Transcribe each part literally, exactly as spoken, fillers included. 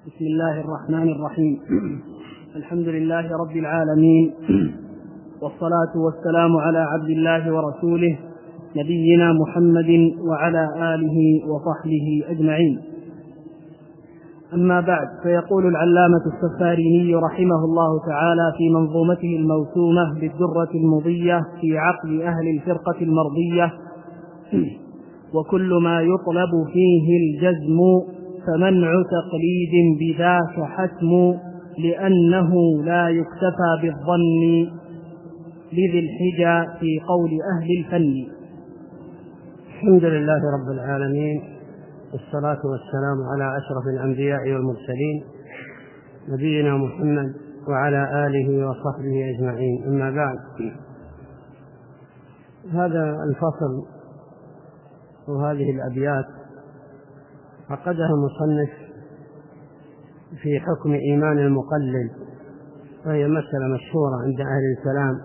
بسم الله الرحمن الرحيم. الحمد لله رب العالمين، والصلاة والسلام على عبد الله ورسوله نبينا محمد وعلى آله وصحبه أجمعين. أما بعد، فيقول العلامة السفاريني رحمه الله تعالى في منظومته الموسومة بالدرة المضية في عقل أهل الفرقة المرضية: وكل ما يطلب فيه الجزم فمنع تقليد بذاك حتم، لأنه لا يكتفى بالظن لذي الحجى في قول أهل الفن. الحمد لله رب العالمين، والصلاة والسلام على أشرف الأنبياء والمرسلين نبينا محمد وعلى آله وصحبه أجمعين. أما بعد، هذا الفصل وهذه الأبيات عقدها المصنف في حكم إيمان المقلد، وهي مسألة مشهورة عند أهل الكلام،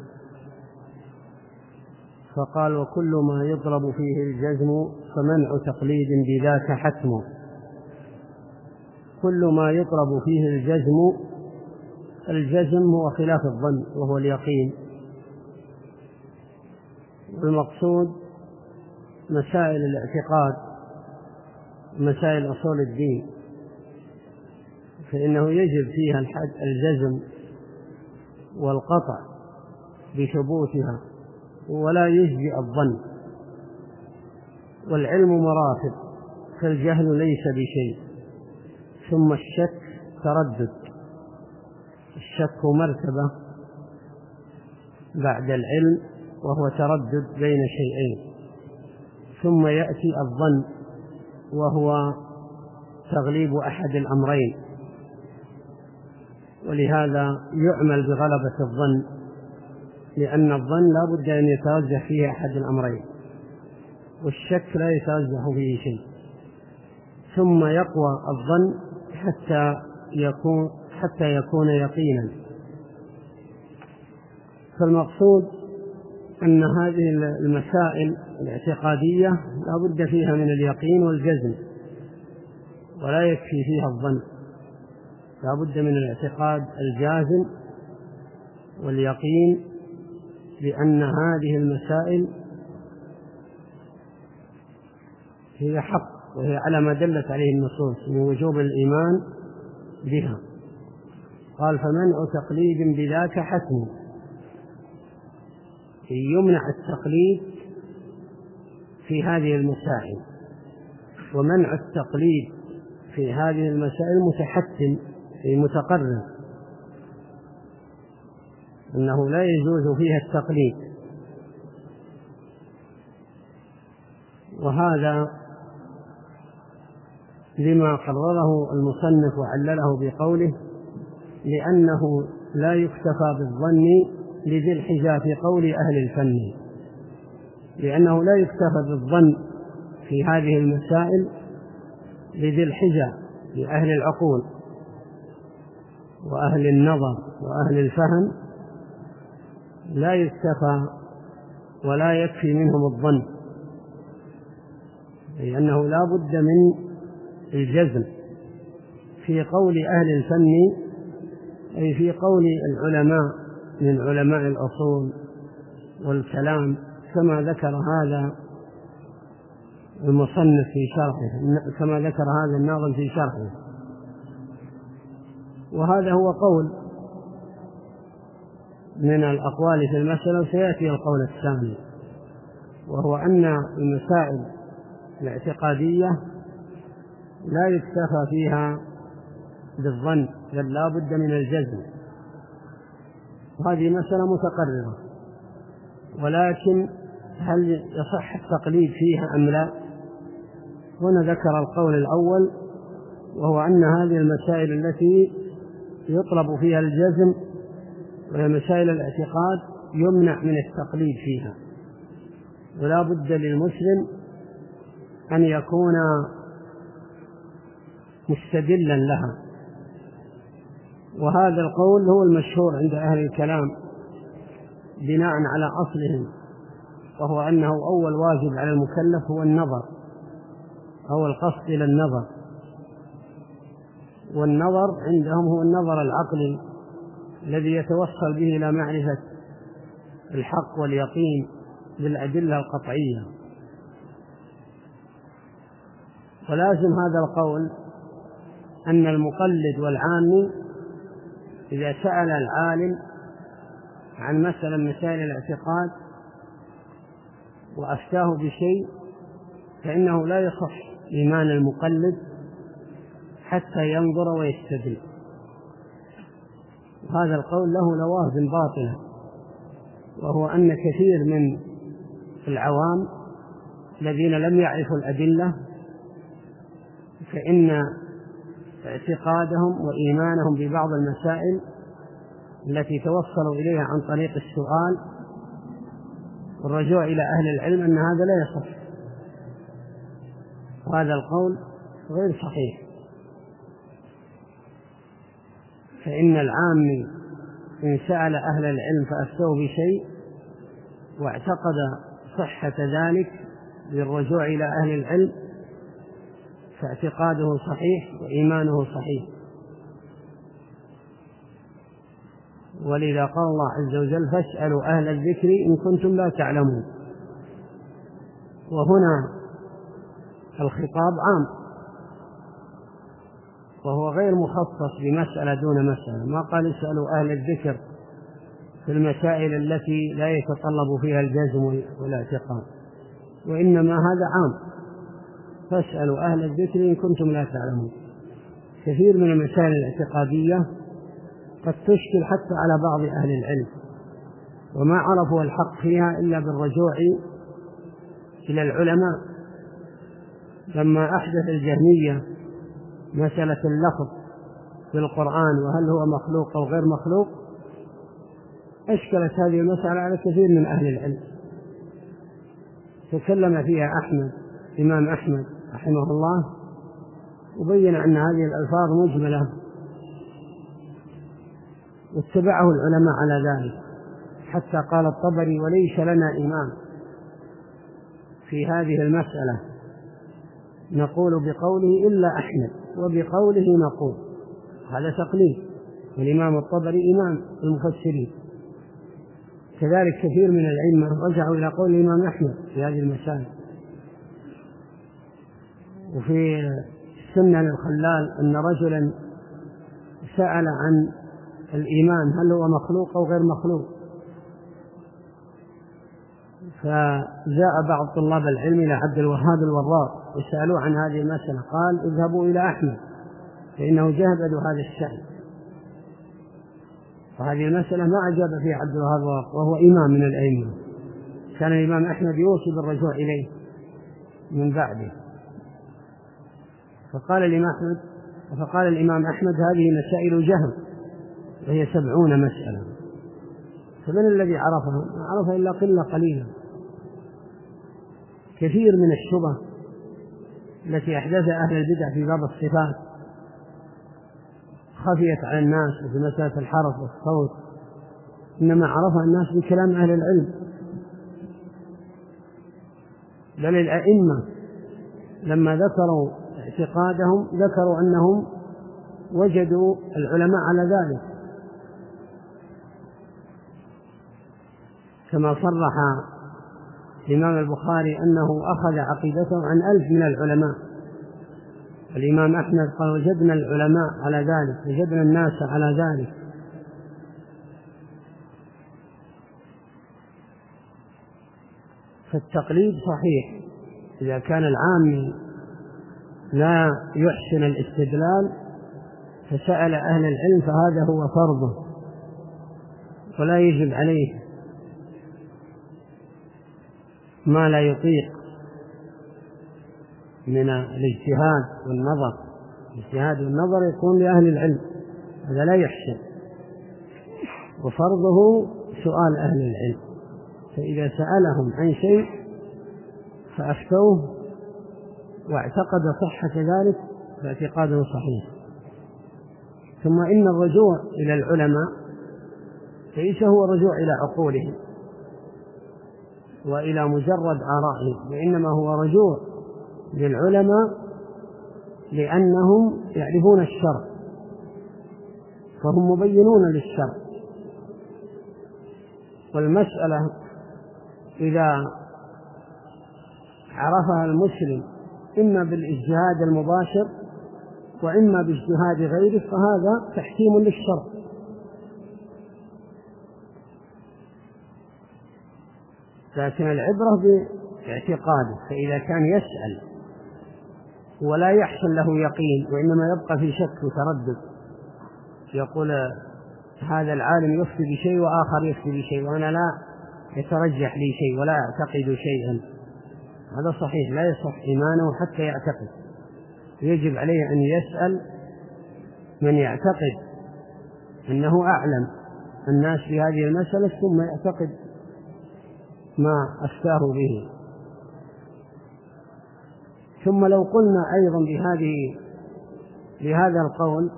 فقال: وكل ما يطلب فيه الجزم فمنع تقليد بذاك حتم. كل ما يطلب فيه الجزم، الجزم هو خلاف الظن وهو اليقين، والمقصود مسائل الاعتقاد، مسائل أصول الدين، فإنه يجب فيها الحد الجزم والقطع بثبوتها، ولا يجزئ الظن. والعلم مراتب، فالجهل ليس بشيء، ثم الشك تردد. الشك مرتبة بعد العلم، وهو تردد بين شيئين، ثم يأتي الظن وهو تغليب أحد الأمرين، ولهذا يعمل بغلبة الظن، لأن الظن لا بد أن يترجح فيه أحد الأمرين، والشك لا يترجح فيه شيء. ثم يقوى الظن حتى يكون حتى يكون يقينا. فالمقصود أن هذه المسائل الاعتقادية لا بد فيها من اليقين والجزم، ولا يكفي فيها الظن، لا بد من الاعتقاد الجازم واليقين، لأن هذه المسائل هي حق، وهي على ما دلت عليه النصوص من وجوب الإيمان بها. قال: فمنع تقليد بذاك حتم، يمنع التقليد في هذه المسائل، ومنع التقليد في هذه المسائل متحتم في متقرر، أنه لا يجوز فيها التقليد. وهذا لما قرره المصنف وعلله بقوله: لأنه لا يكتفى بالظن لذي الحجى في قول أهل الفن. لأنه لا يكتفى بالظن في هذه المسائل لذي الحجى، لأهل العقول وأهل النظر وأهل الفهم، لا يكتفى ولا يكفي منهم الظن، لأنه لا بد من الجزم في قول أهل الفن، أي في قول العلماء من علماء الأصول والكلام، كما ذكر هذا المصنف في شرحه، كما ذكر هذا الناظم في شرحه. وهذا هو قول من الأقوال في المسألة، وسيأتي القول الثاني، وهو أن المسائل الاعتقادية لا يكتفى فيها بالظن، بل لا بد من الجزم. وهذه مسألة متقررة، ولكن هل يصح التقليد فيها أم لا؟ هنا ذكر القول الأول، وهو أن هذه المسائل التي يطلب فيها الجزم وهي مسائل الاعتقاد يمنع من التقليد فيها، ولا بد للمسلم أن يكون مستدلا لها. وهذا القول هو المشهور عند أهل الكلام بناء على أصلهم، وهو أنه أول واجب على المكلف هو النظر أو القصد إلى النظر، والنظر عندهم هو النظر العقلي الذي يتوصل به إلى معرفة الحق واليقين بالأدلة القطعية. ولازم هذا القول أن المقلد والعامي إذا سأل العالم عن مسألة من مسائل الاعتقاد وأفتاه بشيء فإنه لا يصح إيمان المقلد حتى ينظر ويستدل. وهذا القول له لوازم باطلة، وهو أن كثير من العوام الذين لم يعرفوا الأدلة فإن اعتقادهم وإيمانهم ببعض المسائل التي توصلوا إليها عن طريق السؤال والرجوع إلى أهل العلم أن هذا لا يصح. وهذا القول غير صحيح، فإن العامي إن سأل أهل العلم فأفتوه بشيء واعتقد صحة ذلك بالرجوع إلى أهل العلم فاعتقاده صحيح وإيمانه صحيح. ولذا قال الله عز وجل: فاسألوا أهل الذكر إن كنتم لا تعلمون. وهنا الخطاب عام، وهو غير مخصص بمسألة دون مسألة. ما قال اسألوا أهل الذكر في المسائل التي لا يتطلب فيها الجزم والاعتقاد، وإنما هذا عام: فاسألوا أهل الذكر إن كنتم لا تعلمون. كثير من المسائل الاعتقادية قد تشكل حتى على بعض أهل العلم، وما عرفوا الحق فيها إلا بالرجوع إلى العلماء. لما أحدث الجهمية مسألة اللفظ في القرآن وهل هو مخلوق أو غير مخلوق، أشكلت هذه المسألة على كثير من أهل العلم. تكلم فيها أحمد إمام أحمد رحمه الله وبين أن هذه الألفاظ مجملة، واتبعه العلماء على ذلك، حتى قال الطبري: وليس لنا إمام في هذه المسألة نقول بقوله إلا أحمد، وبقوله نقول. هذا تقليد، والإمام الطبري إمام المفسرين. كذلك كثير من العلماء رجعوا إلى قول الإمام أحمد في هذه المسائل. وفي السنة للخلال أن رجلا سأل عن الإيمان هل هو مخلوق أو غير مخلوق، فجاء بعض طلاب العلم إلى عبد الوهاب الوراق وسألوه عن هذه المسألة، قال: اذهبوا إلى أحمد فإنه جهد هذا الشأن. وهذه المسألة ما أجاب فيها عبد الوهاب الوراق، وهو إمام من الأئمة، كان الإمام أحمد يوصي بالرجوع إليه من بعده. فقال الإمام أحمد فقال الإمام أحمد: هذه مسائل جهل، وهي سبعون مسألة. فمن الذي عرفها؟ ما عرفها إلا قلة قليلة. كثير من الشبه التي أحدثها أهل البدع في باب الصفات خفيت على الناس في مسألة الحرف والصوت، إنما عرفها الناس بكلام أهل العلم. بل الأئمة لما ذكروا اعتقادهم ذكروا أنهم وجدوا العلماء على ذلك، كما صرح الإمام البخاري أنه أخذ عقيدته عن ألف من العلماء. الإمام أحمد قال: وجدنا العلماء على ذلك، وجدنا الناس على ذلك. فالتقليد صحيح إذا كان العامي لا يحسن الاستدلال فسأل أهل العلم، فهذا هو فرضه ولا يجب عليه ما لا يطيق من الاجتهاد والنظر. الاجتهاد والنظر يكون لأهل العلم، هذا لا يحسن، وفرضه سؤال أهل العلم. فإذا سألهم عن شيء فأفتوه واعتقد صحة ذلك فاعتقاده صحيح. ثم إن الرجوع إلى العلماء ليس هو الرجوع إلى عقولهم وإلى مجرد آرائهم، وإنما هو رجوع للعلماء لأنهم يعرفون الشرع فهم مبينون للشرع. والمسألة إذا عرفها المسلم إما بالاجتهاد المباشر وإما باجتهاد غيره فهذا تحكيم للشرع. لكن العبرة باعتقاده، فإذا كان يسأل ولا يحصل له يقين وإنما يبقى في شك وتردد، يقول هذا العالم يفتي بشيء وآخر يفتي بشيء وأنا لا يترجح لي شيء ولا أعتقد شيئا، هذا صحيح لا يصح إيمانه حتى يعتقد. يجب عليه أن يسأل من يعتقد أنه أعلم الناس في هذه المسألة ثم يعتقد ما أفتاه به. ثم لو قلنا أيضا بهذه بهذا القول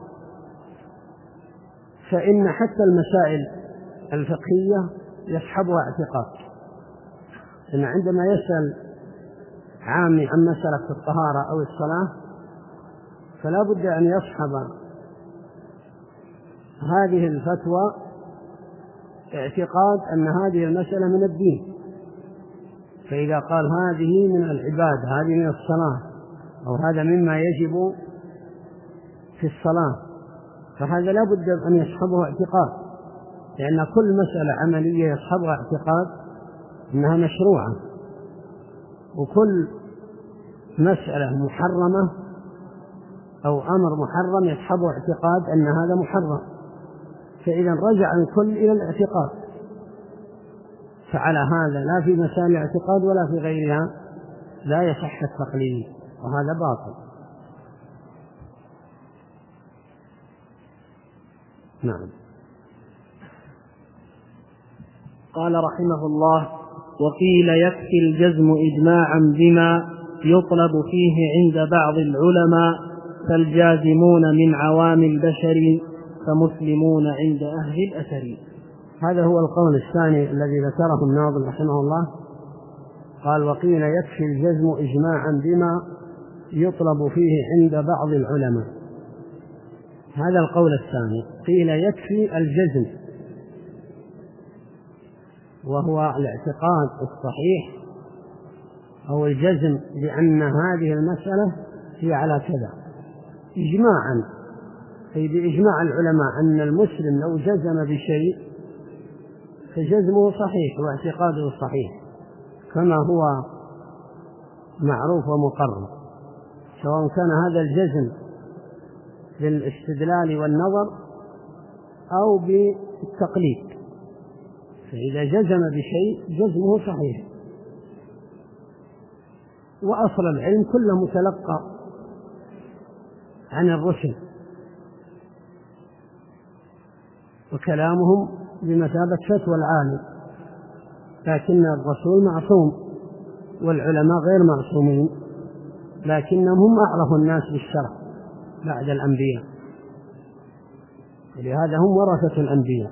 فإن حتى المسائل الفقهية يصحبها اعتقاد، إن عندما يسأل عامي عن مسألة الطهارة أو الصلاة فلا بد أن يصحب هذه الفتوى اعتقاد أن هذه المسألة من الدين. فإذا قال هذه من العبادة، هذه من الصلاة، أو هذا مما يجب في الصلاة، فهذا لا بد أن يصحبه اعتقاد، لأن كل مسألة عملية يصحبها اعتقاد أنها مشروعة، وكل مسألة محرمة أو أمر محرم يصحبه اعتقاد أن هذا محرم. فإذا رجع الكل إلى الاعتقاد. فعلى هذا لا في مسائل الاعتقاد ولا في غيرها لا يصح التقليد، وهذا باطل. نعم. قال رحمه الله: وقيل يكفي الجزم إجماعا بما يطلب فيه عند بعض العلماء، فالجازمون من عوام البشر فمسلمون عند أهل الأثر. هذا هو القول الثاني الذي ذكره الناظم رحمه الله. قال: وقيل يكفي الجزم إجماعا بما يطلب فيه عند بعض العلماء. هذا القول الثاني، قيل يكفي الجزم، وهو الاعتقاد الصحيح أو الجزم بأن هذه المسألة هي على كذا إجماعا، أي بإجماع العلماء أن المسلم لو جزم بشيء فجزمه صحيح واعتقاده صحيح كما هو معروف ومقرر، سواء كان هذا الجزم بالاستدلال والنظر أو بالتقليد. فإذا جزم بشيء جزمه صحيح. وأصل العلم كله متلقى عن الرسل، وكلامهم بمثابة فتوى العالم، لكن الرسول معصوم والعلماء غير معصومين، لكنهم هم أعرف الناس بالشرع بعد الأنبياء، ولهذا هم ورثة الأنبياء.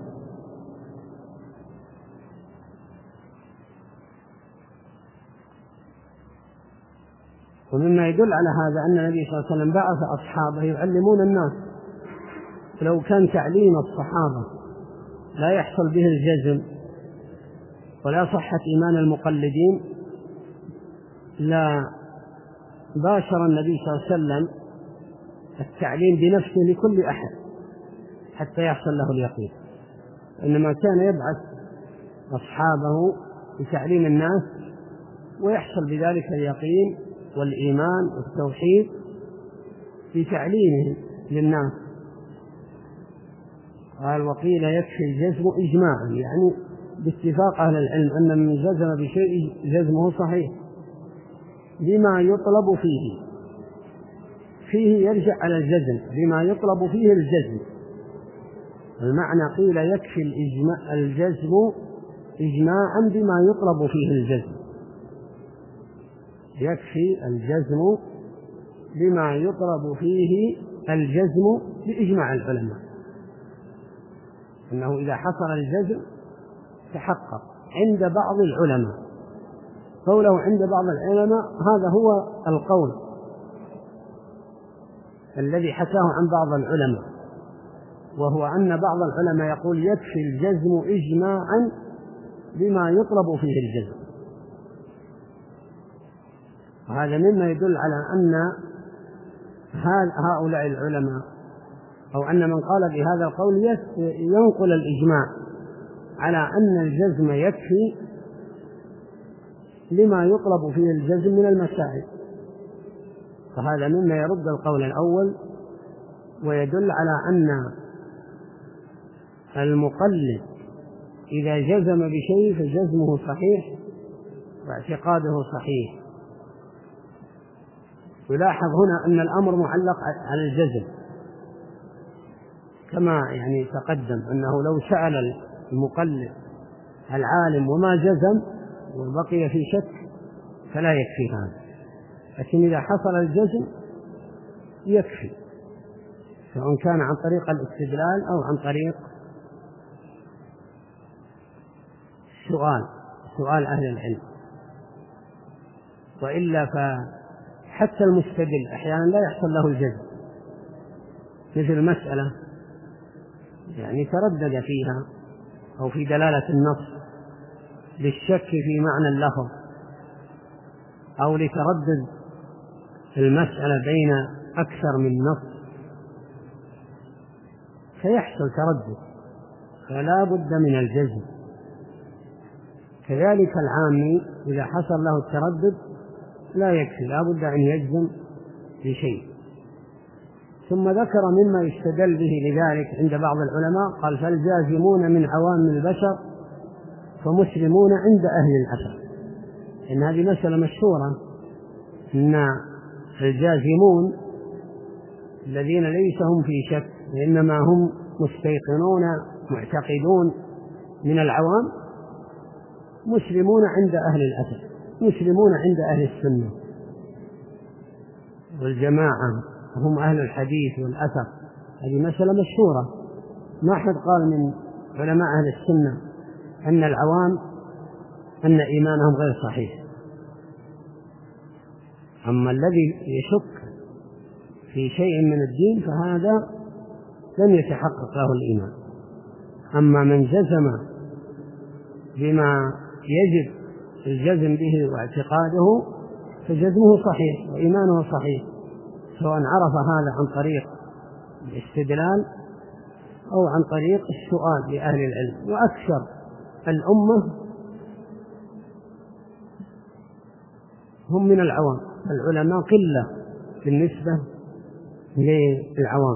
ومما يدل على هذا أن النبي صلى الله عليه وسلم بعث أصحابه يعلمون الناس، فلو كان تعليم الصحابة لا يحصل به الجزم ولا صحة إيمان المقلدين لا باشر النبي صلى الله عليه وسلم التعليم بنفسه لكل أحد حتى يحصل له اليقين، إنما كان يبعث أصحابه لتعليم الناس ويحصل بذلك اليقين والإيمان والتوحيد بتعليمه للناس. قال: وقيل يكفي الجزم إجماعا، يعني باتفاق أهل العلم أن من جزم بشيء جزمه صحيح بما يطلب فيه. فيه يرجع على الجزم، بما يطلب فيه الجزم. المعنى قيل يكفي الإجماع الجزم إجماعا بما يطلب فيه الجزم، يكفي الجزم بما يطلب فيه الجزم بإجماع العلماء، أنه إذا حصل الجزم تحقق عند بعض العلماء. قوله عند بعض العلماء هذا هو القول الذي حكاه عن بعض العلماء، وهو أن بعض العلماء يقول يكفي الجزم إجماعا بما يطلب فيه الجزم، وهذا مما يدل على أن هؤلاء العلماء أو أن من قال بهذا القول ينقل الإجماع على أن الجزم يكفي لما يطلب فيه الجزم من المسائل، فهذا مما يرد القول الأول ويدل على أن المقلد إذا جزم بشيء فجزمه صحيح واعتقاده صحيح. يلاحظ هنا أن الأمر معلق على الجزم، كما يعني تقدم أنه لو سأل المقلد العالم وما جزم وبقي في شك فلا يكفي هذا، لكن إذا حصل الجزم يكفي، سواء كان عن طريق الاستدلال أو عن طريق سؤال سؤال أهل العلم. وإلا فحتى المستدل أحيانا لا يحصل له الجزم، مثل مسألة يعني تردد فيها أو في دلالة النص للشك في معنى اللفظ أو لتردد المسألة بين أكثر من نص فيحصل تردد، فلا بد من الجزم. كذلك العامي إذا حصل له التردد لا يكفي، لا بد أن يجزم بشيء. ثم ذكر مما يستدل به لذلك عند بعض العلماء، قال فالجازمون من عوام البشر فمسلمون عند أهل الأثر، إن هذه مسألة مشهورة، إن الجازمون الذين ليس هم في شك وإنما هم مستيقنون معتقدون من العوام مسلمون عند أهل الأثر، مسلمون عند أهل السنة والجماعة، هم أهل الحديث والأثر. هذه مسألة مشهورة، ما أحد قال من علماء أهل السنة أن العوام أن إيمانهم غير صحيح. أما الذي يشك في شيء من الدين فهذا لم يتحقق له الإيمان. أما من جزم بما يجب الجزم به واعتقاده فجزمه صحيح وإيمانه صحيح، سواء عرف هذا عن طريق الاستدلال أو عن طريق السؤال لأهل العلم. وأكثر الأمة هم من العوام، العلماء قلة بالنسبة للعوام،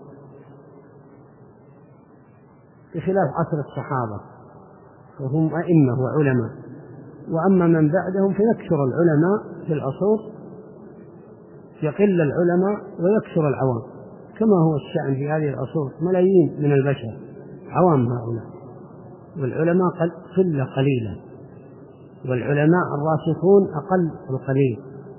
بخلاف عصر الصحابة وهم أئمة وعلماء. وأما من بعدهم فيكثر العلماء في العصور، يقل العلماء ويكثر العوام، كما هو الشأن في هذه العصور، ملايين من البشر عوام هؤلاء، والعلماء قلة قليلة، والعلماء الراسخون أقل القليل.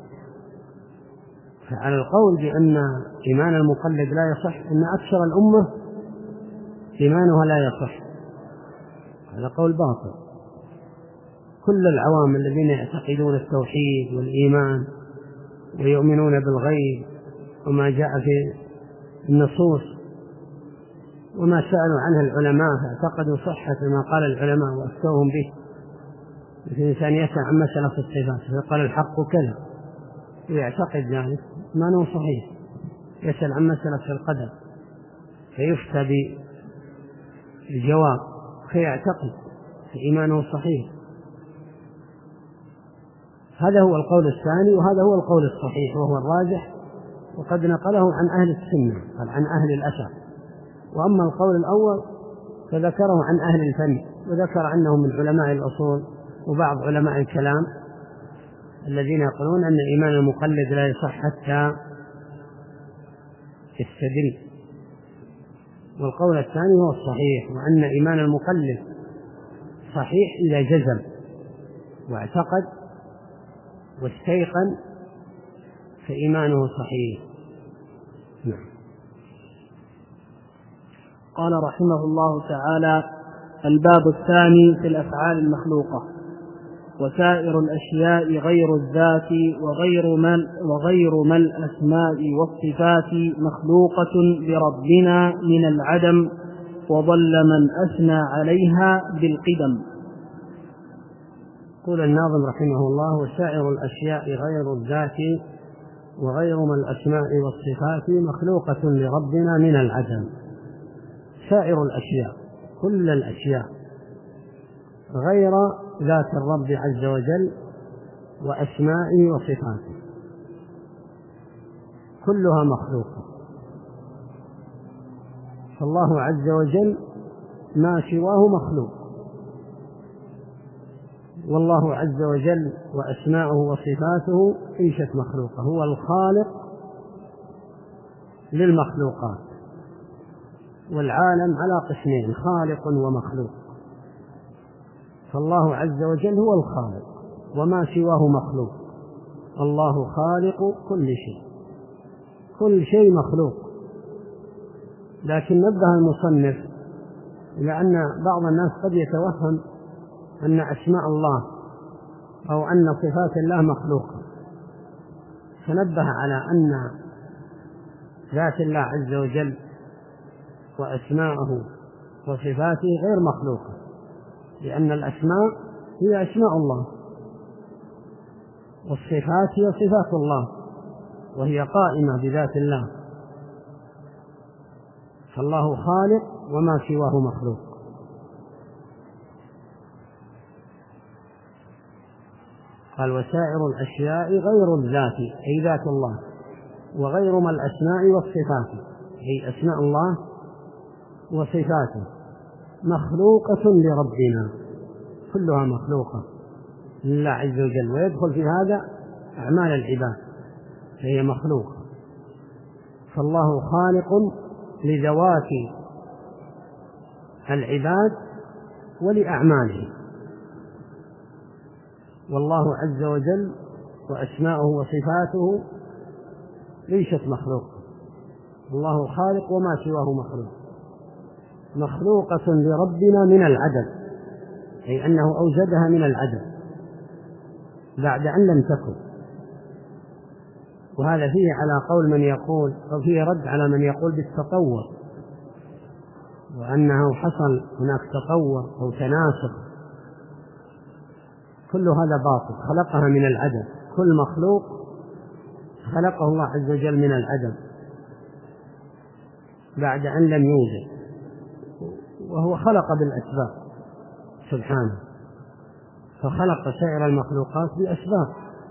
فعلى القول بأن إيمان المقلد لا يصح، أن أكثر الأمة إيمانها لا يصح، هذا قول باطل. كل العوام الذين يعتقدون التوحيد والإيمان ويؤمنون بالغيب وما جاء في النصوص وما سألوا عنه العلماء فاعتقدوا صحة ما قال العلماء وأفتوهم به. مثل إنسان يسأل عن مسألة في الصفات فقال الحق كذا ويعتقد ذلك ما هو صحيح، يسأل عن مسألة في القدر فيفتى بالجواب فيعتقد فإيمانه صحيح. هذا هو القول الثاني، وهذا هو القول الصحيح وهو الراجح، وقد نقله عن أهل السنة قال عن أهل الأثر. وأما القول الأول فذكره عن أهل الفن، وذكر عنه من علماء الأصول وبعض علماء الكلام الذين يقولون أن إيمان المقلد لا يصح حتى يستدل. والقول الثاني هو الصحيح، وأن إيمان المقلد صحيح إذا جزم واعتقد واستيقن فإيمانه صحيح. نعم. قال رحمه الله تعالى: الباب الثاني في الأفعال المخلوقة. وسائر الأشياء غير الذات وغير ما, وغير ما الأسماء والصفات مخلوقة بربنا من العدم، وضل من أثنى عليها بالقدم. يقول الناظم رحمه الله: وسائر الأشياء غير الذات وغير ما الأسماء والصفات مخلوقة لربنا من العدم. سائر الأشياء، كل الأشياء غير ذات الرب عز وجل وأسمائه وصفاته كلها مخلوقة. فالله عز وجل ما سواه مخلوق، والله عز وجل وأسماؤه وصفاته ليست مخلوقة. هو الخالق للمخلوقات، والعالم على قسمين: خالق ومخلوق. فالله عز وجل هو الخالق وما سواه مخلوق. الله خالق كل شيء، كل شيء مخلوق. لكن نبه المصنف إلى أن بعض الناس قد يتوهم أن أسماء الله أو أن صفات الله مخلوقة، فنبه على أن ذات الله عز وجل وأسماءه وصفاته غير مخلوقة، لأن الأسماء هي أسماء الله، والصفات هي صفات الله، وهي قائمة بذات الله. فالله خالق وما سواه مخلوق. قال: وسائر الأشياء غير الذات، أي ذات الله، وغير ما الأسماء والصفات، أي أسماء الله وصفاته، مخلوقة لربنا، كلها مخلوقة لله عز وجل. ويدخل في هذا أعمال العباد، فهي مخلوقة. فالله خالق لذوات العباد ولأعمالهم، والله عز وجل وأسماؤه وصفاته ليست مخلوقة. الله خالق وما سواه مخلوق، مخلوقة لربنا من العدم، أي أنه أوجدها من العدم بعد أن لم تكن. وهذا فيه على قول من يقول، أو فيه رد على من يقول بالتطور، وأنه حصل هناك تطور أو تناسخ. كل هذا باطل، خلقها من العدم. كل مخلوق خلقه الله عز وجل من العدم بعد أن لم يوجد، وهو خلق بالأسباب سبحانه، فخلق سائر المخلوقات بأسباب.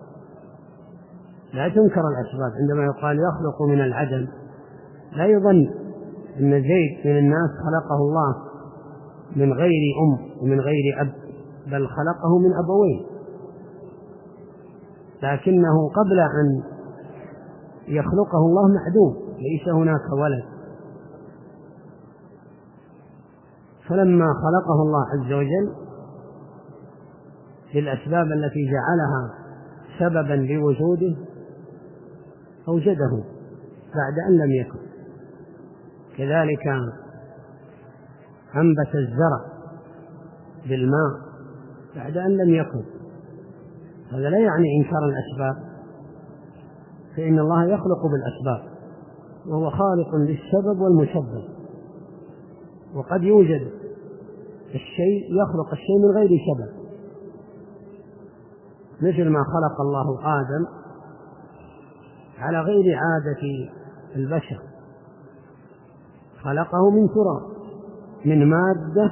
لا تنكر الأسباب. عندما يقال يخلق من العدم، لا يظن أن زيد من الناس خلقه الله من غير أم ومن غير أب، بل خلقه من أبوين، لكنه قبل أن يخلقه الله معدوم، ليس هناك ولد. فلما خلقه الله عز وجل بالأسباب التي جعلها سببا لوجوده أوجده بعد أن لم يكن. كذلك أنبت الزرع بالماء بعد أن لم يكن. هذا لا يعني إنكار الأسباب، فإن الله يخلق بالأسباب، وهو خالق للسبب والمسبب. وقد يوجد الشيء، يخلق الشيء من غير سبب، مثل ما خلق الله آدم على غير عادة البشر، خلقه من تراب، من مادة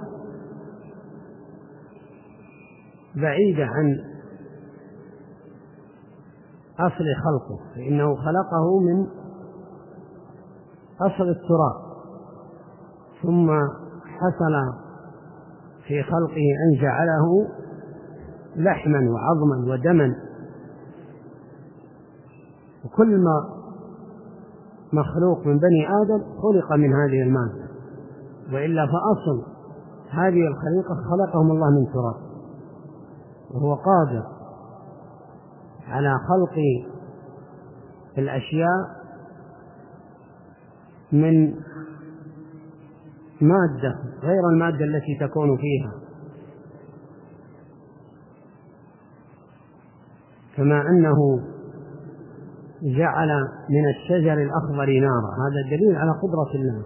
بعيدة عن أصل خلقه، فإنه خلقه من أصل التراب، ثم حصل في خلقه أن جعله لحما وعظما ودما. وكل ما مخلوق من بني آدم خلق من هذه المادة، وإلا فأصل هذه الخليقة خلقهم الله من تراب، وهو قادر على خلق الأشياء من مادة غير المادة التي تكون فيها. كما أنه جعل من الشجر الأخضر نارا، هذا دليل على قدرة الله.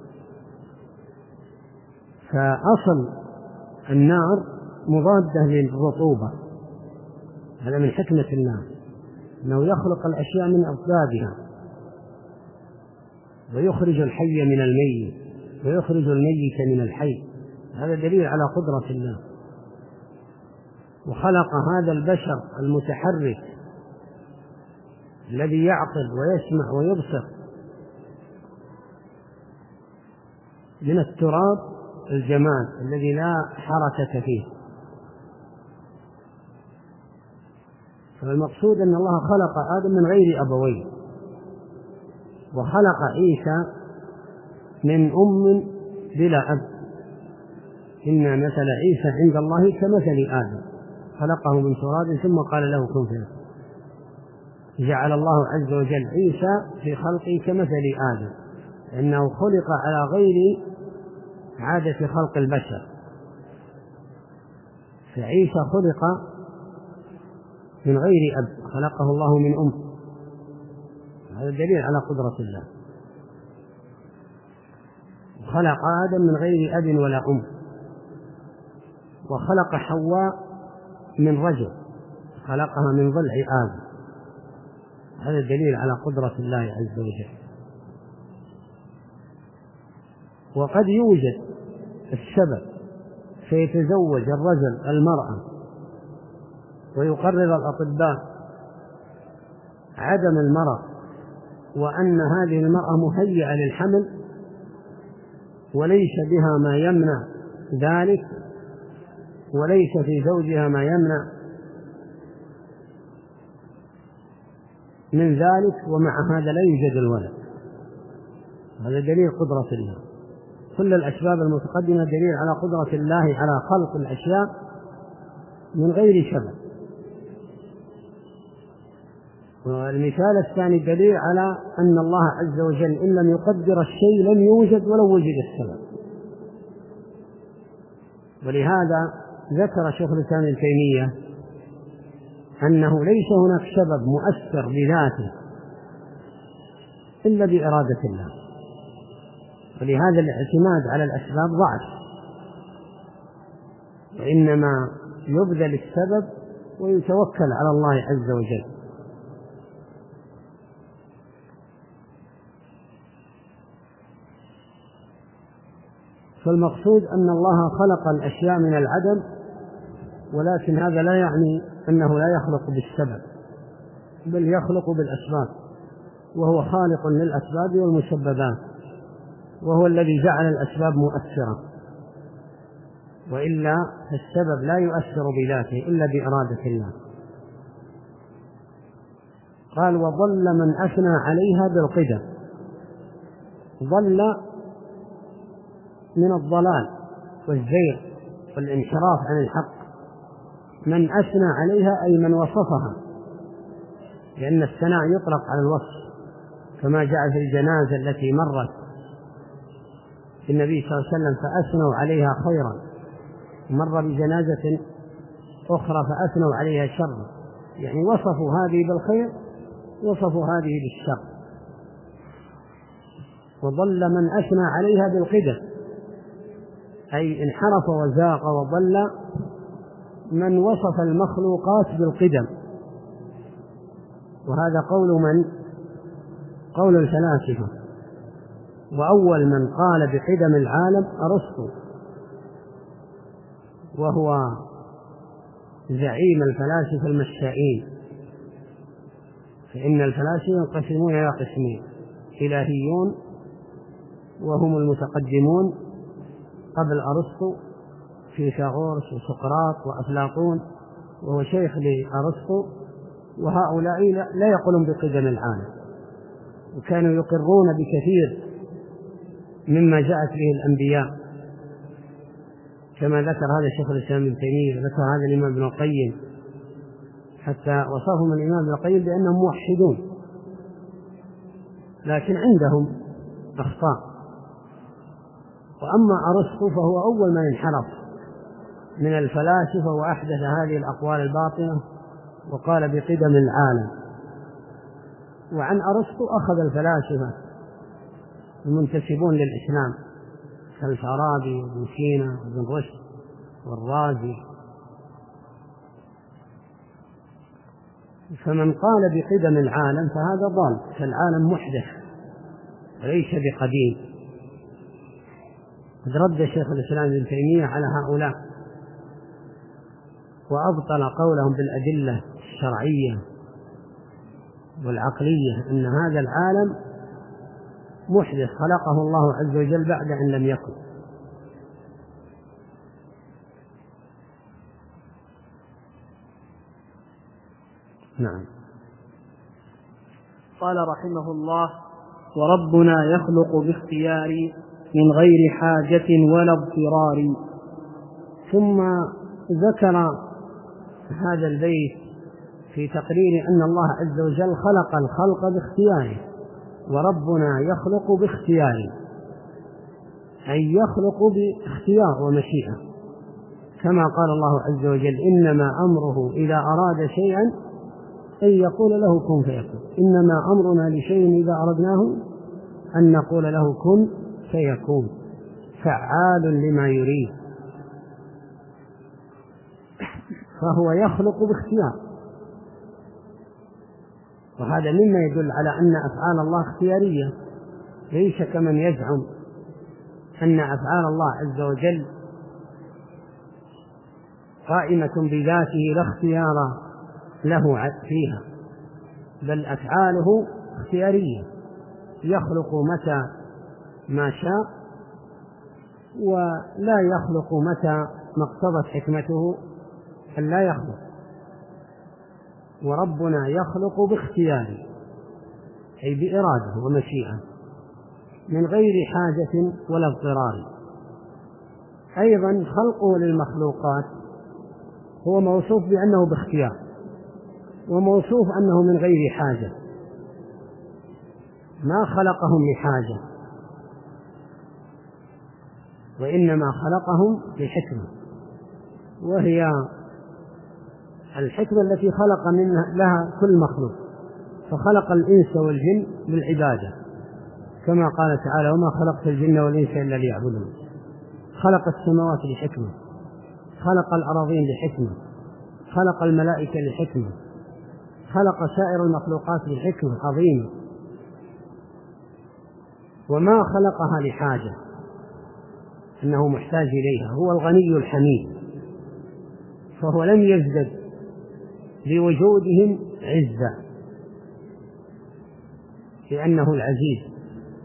فأصل النار مضادة للرطوبة، هذا من حكمة الله أنه يخلق الأشياء من أضدادها، ويخرج الحي من الميت ويخرج الميت من الحي، هذا دليل على قدرة الله. وخلق هذا البشر المتحرك الذي يعقل ويسمع ويبصر من التراب الجمال الذي لا حركة فيه. فالمقصود أن الله خلق آدم من غير أبوين، وخلق عيسى من أم بلا أب. إن مثل عيسى عند الله كمثل آدم، خلقه من تراب ثم قال له كن فيكون. جعل الله عز وجل عيسى في خلقه كمثل آدم، لأنه خلق على غير عادة خلق البشر، فعيسى خلق من غير أب، خلقه الله من أم، هذا دليل على قدرة الله. خلق آدم من غير أب ولا أم، وخلق حواء من رجل، خلقها من ضلع آدم، هذا دليل على قدرة الله عز وجل. وقد يوجد السبب فيتزوج الرجل المرأة ويقرر الأطباء عدم المرض وأن هذه المرأة مهيئة للحمل وليس بها ما يمنع ذلك، وليس في زوجها ما يمنع من ذلك، ومع هذا لا يوجد الولد، هذا دليل قدرة الله. كل الأسباب المتقدمة دليل على قدرة الله على خلق الأشياء من غير سبب. والمثال الثاني دليل على أن الله عز وجل إن لم يقدر الشيء لم يوجد ولو وجد السبب. ولهذا ذكر شيخ الإسلام ابن تيمية أنه ليس هناك سبب مؤثر بذاته إلا بإرادة الله، ولهذا الاعتماد على الأسباب ضعف، وإنما يبذل السبب ويتوكل على الله عز وجل. فالمقصود أن الله خلق الأشياء من العدم، ولكن هذا لا يعني أنه لا يخلق بالسبب، بل يخلق بالأسباب، وهو خالق للأسباب والمسببات، وهو الذي جعل الأسباب مؤثرة، وإلا السبب لا يؤثر بذاته إلا بإرادة الله. قال وضل من أثنى عليها بالقدم. ضل من الضلال والزيغ والانحراف عن الحق، من أثنى عليها أي من وصفها، لأن الثناء يطلق على الوصف، كما جاء في الجنازة التي مرت النبي صلى الله عليه وسلم فأثنوا عليها خيرا، مر بجنازة أخرى فأثنوا عليها شرا، يعني وصفوا هذه بالخير وصفوا هذه بالشر. وضل من أثنى عليها بالقدم أي انحرف وزاق وضل من وصف المخلوقات بالقدم، وهذا قول من؟ قول الفلاسفة. وأول من قال بقدم العالم أرسطو، وهو زعيم الفلاسفة المشائين، فإن الفلاسفة ينقسمون إلى قسمين: إلهيون وهم المتقدمون قبل أرسطو، فيثاغورس وسقراط وأفلاطون، وهو شيخ لأرسطو، وهؤلاء لا يقولون بقدم العالم، وكانوا يقرون بكثير مما جاءت به الأنبياء، كما ذكر هذا شيخ الإسلام ابن تيمية، ذكر هذا الإمام ابن القيم، حتى وصفهم الإمام ابن القيم بأنهم موحدون، لكن عندهم أخطاء. وأما أرسطو فهو أول ما ينحرف من الفلاسفة وأحدث هذه الأقوال الباطنة وقال بقدم العالم. وعن أرسطو أخذ الفلاسفة المنتسبون للإسلام كالفارابي وابن سينا وابن رشد والرازي. فمن قال بقدم العالم فهذا ضال، فالعالم محدث ليس بقديم. قد رد شيخ الإسلام ابن تيمية على هؤلاء وأبطل قولهم بالأدلة الشرعية والعقلية أن هذا العالم محدث خلقه الله عز وجل بعد أن لم يكن. نعم. قال رحمه الله: وربنا يخلق باختيار من غير حاجة ولا اضطرار. ثم ذكر هذا البيت في تقرير أن الله عز وجل خلق الخلق باختياره. وربنا يخلق باختياره أي يخلق باختيار ومشيئة، كما قال الله عز وجل: إنما أمره إذا أراد شيئا أن يقول له كن فيكون. إنما أمرنا لشيء إذا أردناه أن نقول له كن فيكون، فعال لما يريد. فهو يخلق باختيار، وهذا مما يدل على أن أفعال الله اختيارية، ليس كمن يزعم أن أفعال الله عز وجل قائمة بذاته لا اختيار له فيها، بل أفعاله اختيارية، يخلق متى ما شاء ولا يخلق متى ما اقتضت حكمته أن لا يخلق. وربنا يخلق باختياره أي بإرادة ومشيئة من غير حاجة ولا اضطرار. أيضا خلقه للمخلوقات هو موصوف بأنه باختيار، وموصوف أنه من غير حاجة، ما خلقهم لحاجة، وإنما خلقهم لحكمة، وهي الحكمة التي خلق منها لها كل مخلوق. فخلق الإنس والجن للعبادة، كما قال تعالى: وما خلقت الجن والإنس إلا ليعبدون. خلق السماوات لحكمة، خلق الأراضين لحكمة، خلق الملائكة لحكمة، خلق سائر المخلوقات لحكمة عظيمة، وما خلقها لحاجة أنه محتاج إليها. هو الغني الحميد، فهو لم يزدد لوجودهم عزة لأنه العزيز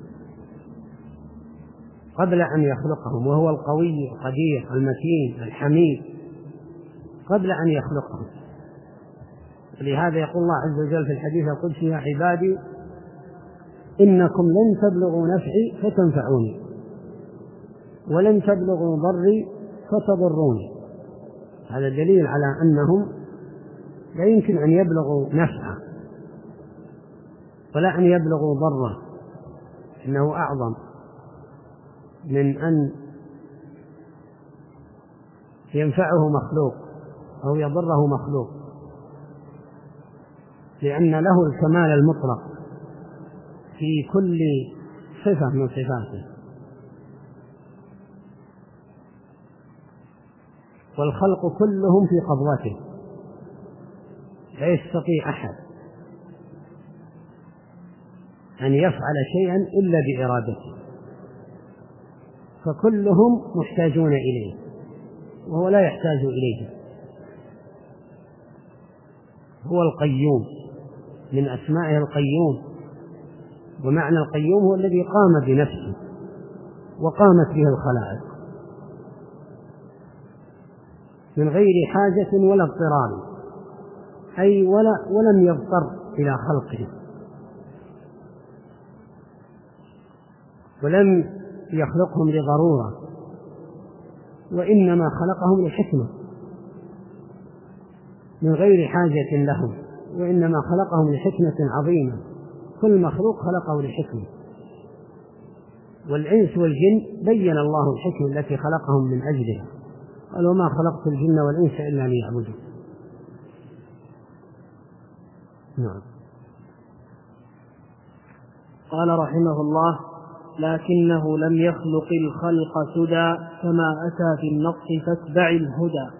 قبل أن يخلقهم، وهو القوي القدير المتين الحميد قبل أن يخلقهم. لهذا يقول الله عز وجل في الحديث القدسي: يا عبادي إنكم لن تبلغوا نفعي فتنفعوني ولن تبلغوا ضري فتضروني. هذا دليل على أنهم لا يمكن أن يبلغوا نفعه ولا أن يبلغوا ضره، إنه أعظم من أن ينفعه مخلوق أو يضره مخلوق، لأن له الكمال المطلق في كل صفة من صفاته. والخلق كلهم في قبضته، لا يستطيع أحد أن يفعل شيئا إلا بإرادته، فكلهم محتاجون إليه وهو لا يحتاج إليه. هو القيوم، من أسمائه القيوم، ومعنى القيوم هو الذي قام بنفسه وقامت به الخلائق من غير حاجة ولا اضطرار، أي ولا ولم يضطر إلى خلقه، ولم يخلقهم لضرورة، وإنما خلقهم لحكمة من غير حاجة لهم، وإنما خلقهم لحكمة عظيمة. كل مخلوق خلقه لحكمة، والإنس والجن بين الله الحكمة التي خلقهم من أجلها، قال: وما خلقت الجن والإنس إلا ليعبدون. نعم. قال رحمه الله: لكنه لم يخلق الخلق سدى كما أتى في النص فاتبع الهدى.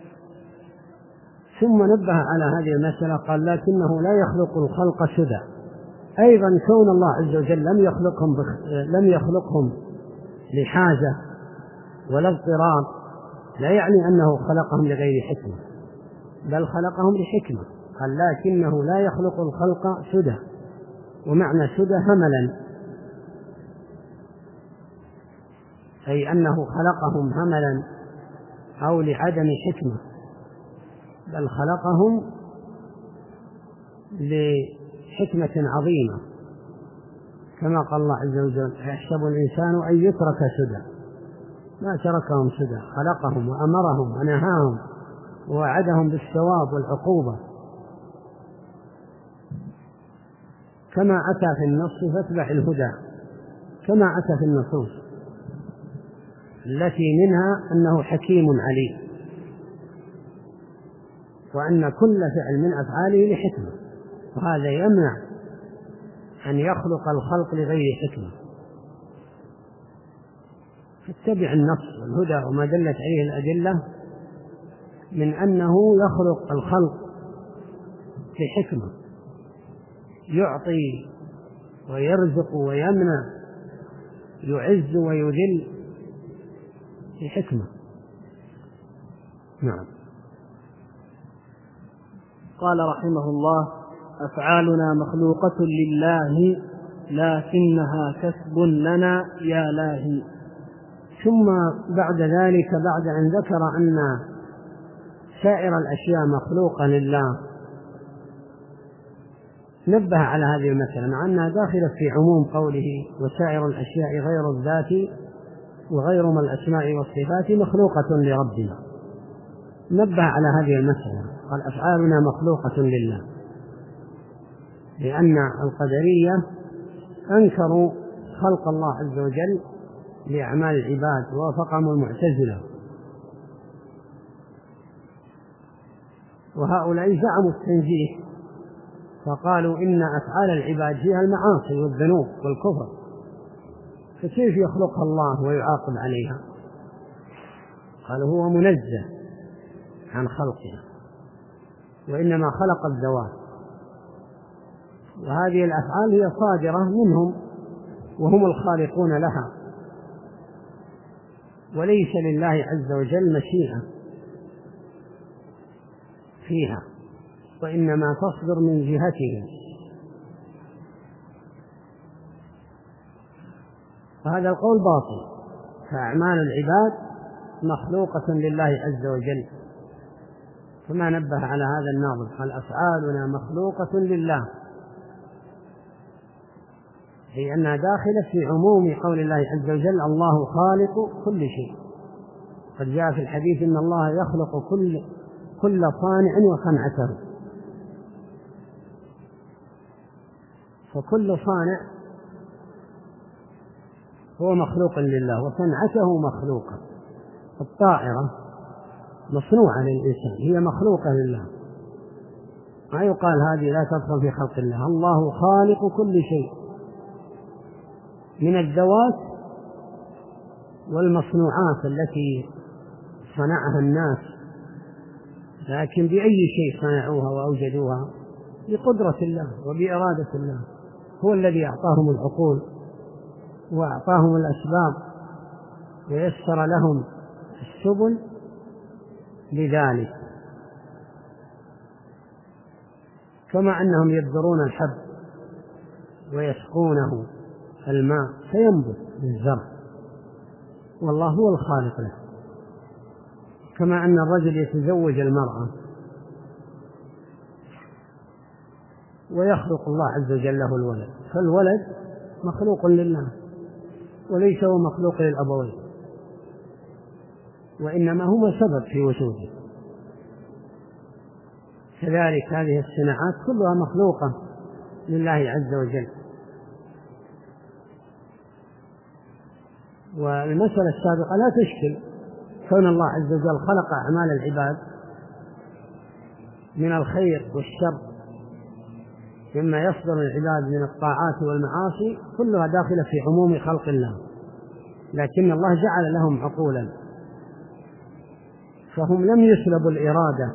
ثم نبه على هذه المسألة قال: لكنه لا يخلق الخلق سدى. أيضا كون الله عز وجل لم يخلقهم بخ... لم يخلقهم لحاجة ولا اضطرار لا يعني أنه خلقهم لغير حكمة، بل خلقهم لحكمة. قال: لكنه لا يخلق الخلق سدى، ومعنى سدى هملا، أي أنه خلقهم هملا أو لعدم حكمة، بل خلقهم لحكمة عظيمة، كما قال الله عز وجل: يحسب الإنسان أن يترك سدى. ما تركهم سدى، خلقهم وأمرهم ونهاهم ووعدهم بالثواب والعقوبة، كما أتى في النص فاتبع الهدى، كما أتى في النصوص التي منها أنه حكيم عليم، وأن كل فعل من أفعاله لحكمة، وهذا يمنع أن يخلق الخلق لغير حكمة. فاتبع النص والهدى وما دلت عليه الأدلة من أنه يخلق الخلق لحكمة، يعطي ويرزق ويمنع، يعز ويذل لحكمة. نعم. قال رحمه الله: أفعالنا مخلوقة لله لكنها كسب لنا يا لاهي. ثم بعد ذلك، بعد أن ذكر أن سائر الأشياء مخلوقة لله، نبه على هذه المسألة، مع أنها داخلة في عموم قوله: وسائر الأشياء غير الذات وغير ما الأسماء والصفات مخلوقة لربنا. نبه على هذه المسألة، قال: أفعالنا مخلوقة لله، لأن القدرية أنكروا خلق الله عز وجل لأعمال العباد، ووافقهم المعتزلة، وهؤلاء زعموا التنزيه، فقالوا إن أفعال العباد فيها المعاصي والذنوب والكفر، فكيف يخلقها الله ويعاقب عليها؟ قالوا هو منزه عن خلقها، وإنما خلق الذوات، وهذه الأفعال هي صادرة منهم وهم الخالقون لها، وليس لله عز وجل مشيئة فيها، وإنما تصدر من جهته. وهذا القول باطل، فأعمال العباد مخلوقة لله عز وجل. ثم نبه على هذا الناظم قال: أفعالنا مخلوقة لله، هي أنها داخلة في عموم قول الله عز وجل: الله خالق كل شيء. قد جاء في الحديث: إن الله يخلق كل كل صانع وصنعته. فكل صانع هو مخلوق لله، وصنعته مخلوقة. الطائرة مصنوعة للإنسان، هي مخلوقة لله، ما يقال هذه لا تدخل في خلق الله. الله خالق كل شيء من الذوات والمصنوعات التي صنعها الناس، لكن بأي شيء صنعوها وأوجدوها؟ بقدرة الله وبإرادة الله. هو الذي أعطاهم العقول وأعطاهم الأسباب ويسر لهم السبل لذلك، كما أنهم يبذرون الحب ويسقونه الماء فينبت بالزرع، والله هو الخالق له. كما أن الرجل يتزوج المرأة ويخلق الله عز وجل له الولد، فالولد مخلوق لله وليس هو مخلوق للأبوين، وإنما هو سبب في وجوده. كذلك هذه الصناعات كلها مخلوقة لله عز وجل. والمسألة السابقة لا تشكل، كون الله عز وجل خلق أعمال العباد من الخير والشر مما يصدر العباد من الطاعات والمعاصي كلها داخلة في عموم خلق الله، لكن الله جعل لهم عقولا، فهم لم يسلبوا الإرادة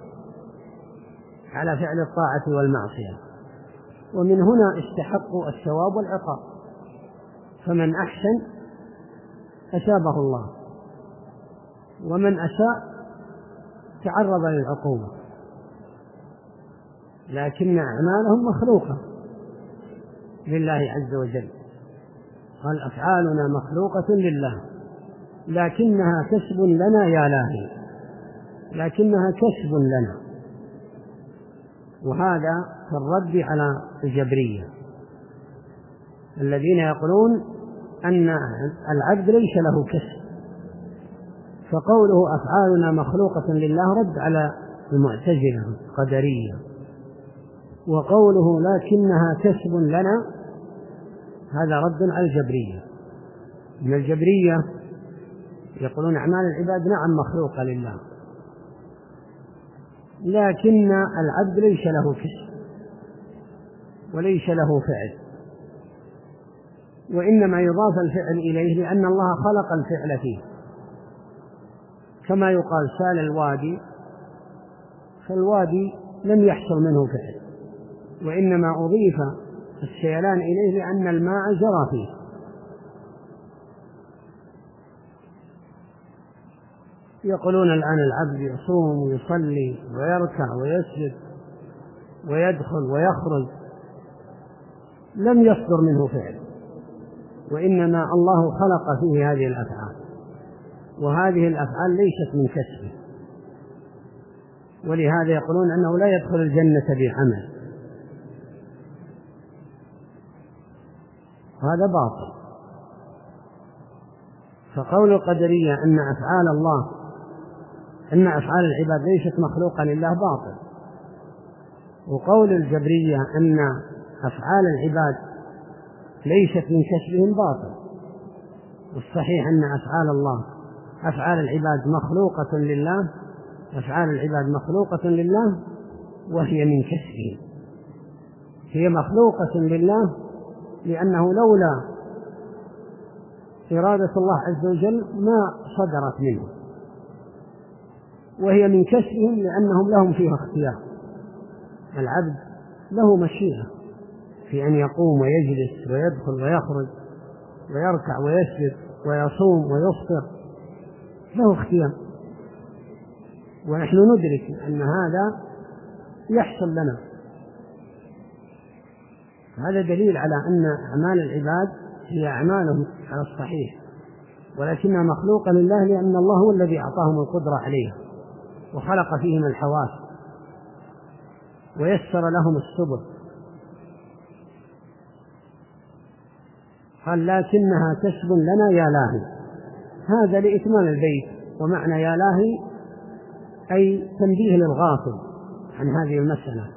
على فعل الطاعة والمعصية، ومن هنا استحقوا الثواب والعقاب. فمن أحسن أثابه الله، ومن أساء تعرض للعقوبة، لكن أعمالهم مخلوقة لله عز وجل. قال أفعالنا مخلوقة لله لكنها كسب لنا يا لاهي، لكنها كسب لنا. وهذا في الرد على الجبرية الذين يقولون أن العبد ليس له كسب، فقوله أفعالنا مخلوقة لله رد على المعتزلة القدرية، وقوله لكنها كسب لنا هذا رد على الجبرية. من الجبرية يقولون أعمال العباد نعم مخلوقة لله، لكن العبد ليس له كسب وليس له فعل، وإنما يضاف الفعل إليه لأن الله خلق الفعل فيه، كما يقال سال الوادي، فالوادي لم يحصل منه فعل، وإنما أضيف السيلان إليه لأن الماء جرى فيه. يقولون الآن العبد يصوم ويصلي ويركع ويسجد ويدخل ويخرج، لم يصدر منه فعل، وإنما الله خلق فيه هذه الأفعال، وهذه الأفعال ليست من كسبه، ولهذا يقولون أنه لا يدخل الجنة بعمل، هذا باطل. فقول القدرية أن أفعال الله أن أفعال العباد ليست مخلوقة لله باطل، وقول الجبرية أن أفعال العباد ليست من كسبهم باطل. والصحيح أن أفعال الله أفعال العباد مخلوقة لله، أفعال العباد مخلوقة لله وهي من كسبه، هي مخلوقة لله لأنه لولا إرادة الله عز وجل ما صدرت منه، وهي من كسبهم لأنهم لهم فيها اختيار. العبد له مشيئة في أن يقوم ويجلس ويدخل ويخرج ويركع ويسجد ويصوم ويفطر، له اختيار، ونحن ندرك أن هذا يحصل لنا. هذا دليل على أن أعمال العباد هي أعمالهم على الصحيح، ولكنها مخلوقة لله لأن الله هو الذي أعطاهم القدرة عليها وخلق فيهم الحواس ويسر لهم السبل. قال لكنها كسب لنا يا لاهي، هذا لإتمام البيت، ومعنى يا لاهي أي تنبيه للغافل عن هذه المسألة،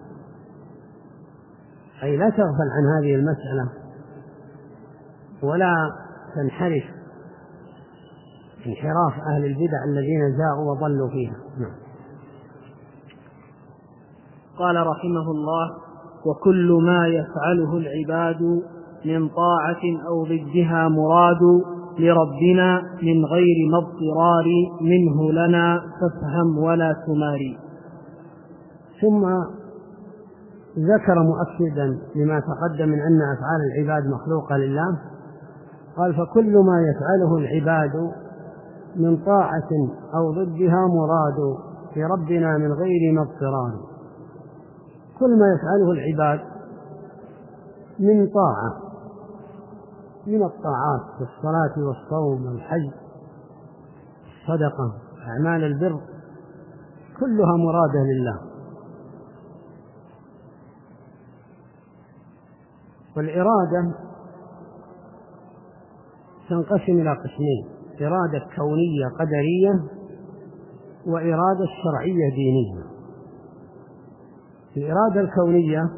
أي لا تغفل عن هذه المسألة ولا تنحرف انحراف أهل البدع الذين جاءوا وضلوا فيها. نعم. قال رحمه الله: وكل ما يفعله العباد من طاعة أو ضدها مراد لربنا من غير ما اضطرار منه لنا فافهم ولا تماري. ثم ذكر مؤكدا لما تقدم من أن أفعال العباد مخلوقة لله، قال: فكل ما يفعله العباد من طاعة أو ضدها مراد لربنا من غير ما اضطرار. كل ما يفعله العباد من طاعة من الطاعات كالصلاة والصوم والحج الصدقة أعمال البر كلها مرادة لله. والإرادة تنقسم إلى قسمين: إرادة كونية قدرية وإرادة شرعية دينية. الإرادة الكونية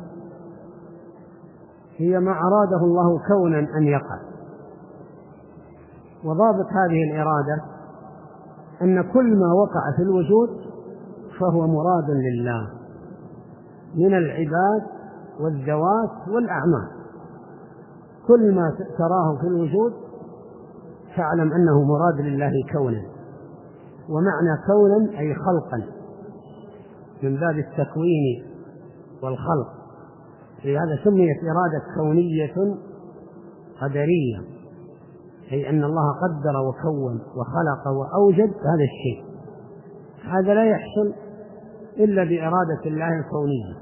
هي ما أراده الله كونا أن يقع، وضابط هذه الإرادة أن كل ما وقع في الوجود فهو مراد لله من العباد والذوات والأعمال، كل ما تراه في الوجود فاعلم أنه مراد لله كونا، ومعنى كونا أي خلقا من باب التكوين والخلق، لهذا سميت إرادة كونية قدرية، أي أن الله قدر وكون وخلق وأوجد هذا الشيء. هذا لا يحصل إلا بإرادة الله الكونية.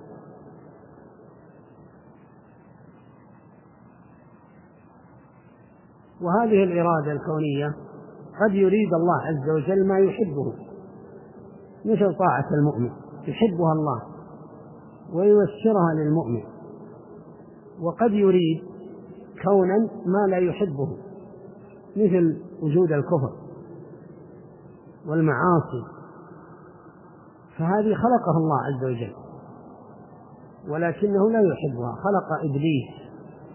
وهذه الإرادة الكونية قد يريد الله عز وجل ما يحبه، مثل طاعة المؤمن يحبها الله وييسرها للمؤمن، وقد يريد كونا ما لا يحبه، مثل وجود الكفر والمعاصي، فهذه خلقها الله عز وجل ولكنه لا يحبها. خلق إبليس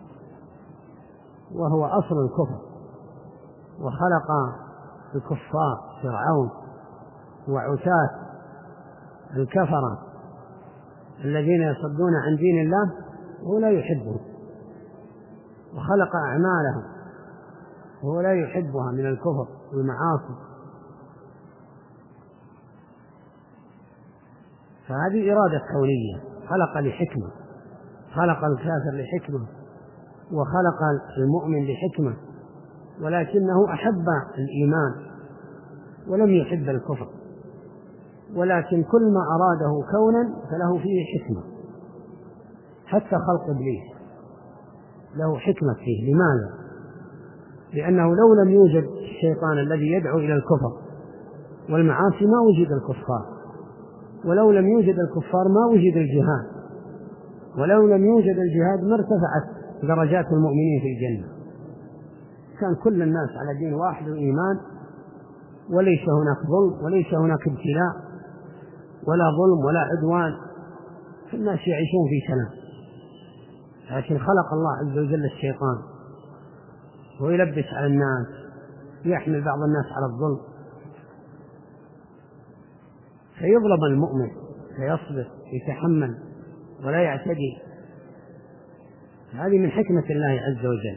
وهو أصل الكفر، وخلق الكفار فرعون وعتاة الكفرة الذين يصدون عن دين الله وهو لا يحبهم، وخلق أعمالهم وهو لا يحبها من الكفر والمعاصي. فهذه إرادة كونية، خلق لحكمة، خلق الكافر لحكمة وخلق المؤمن لحكمة، ولكنه أحب الإيمان ولم يحب الكفر، ولكن كل ما أراده كونا فله فيه حكمة. حتى خلق إبليس له حكمة فيه. لماذا؟ لأنه لو لم يوجد الشيطان الذي يدعو إلى الكفر والمعاصي ما وجد الكفار، ولو لم يوجد الكفار ما وجد الجهاد، ولو لم يوجد الجهاد ما ارتفعت درجات المؤمنين في الجنة. كان كل الناس على دين واحد وإيمان، وليس هناك ظلم وليس هناك ابتلاء ولا ظلم ولا عدوان، فالناس يعيشون في سلام. لكن خلق الله عز وجل الشيطان ويلبس على الناس، يحمل بعض الناس على الظلم، فيظلم المؤمن فيصبر يتحمل ولا يعتدي. هذه من حكمة الله عز وجل.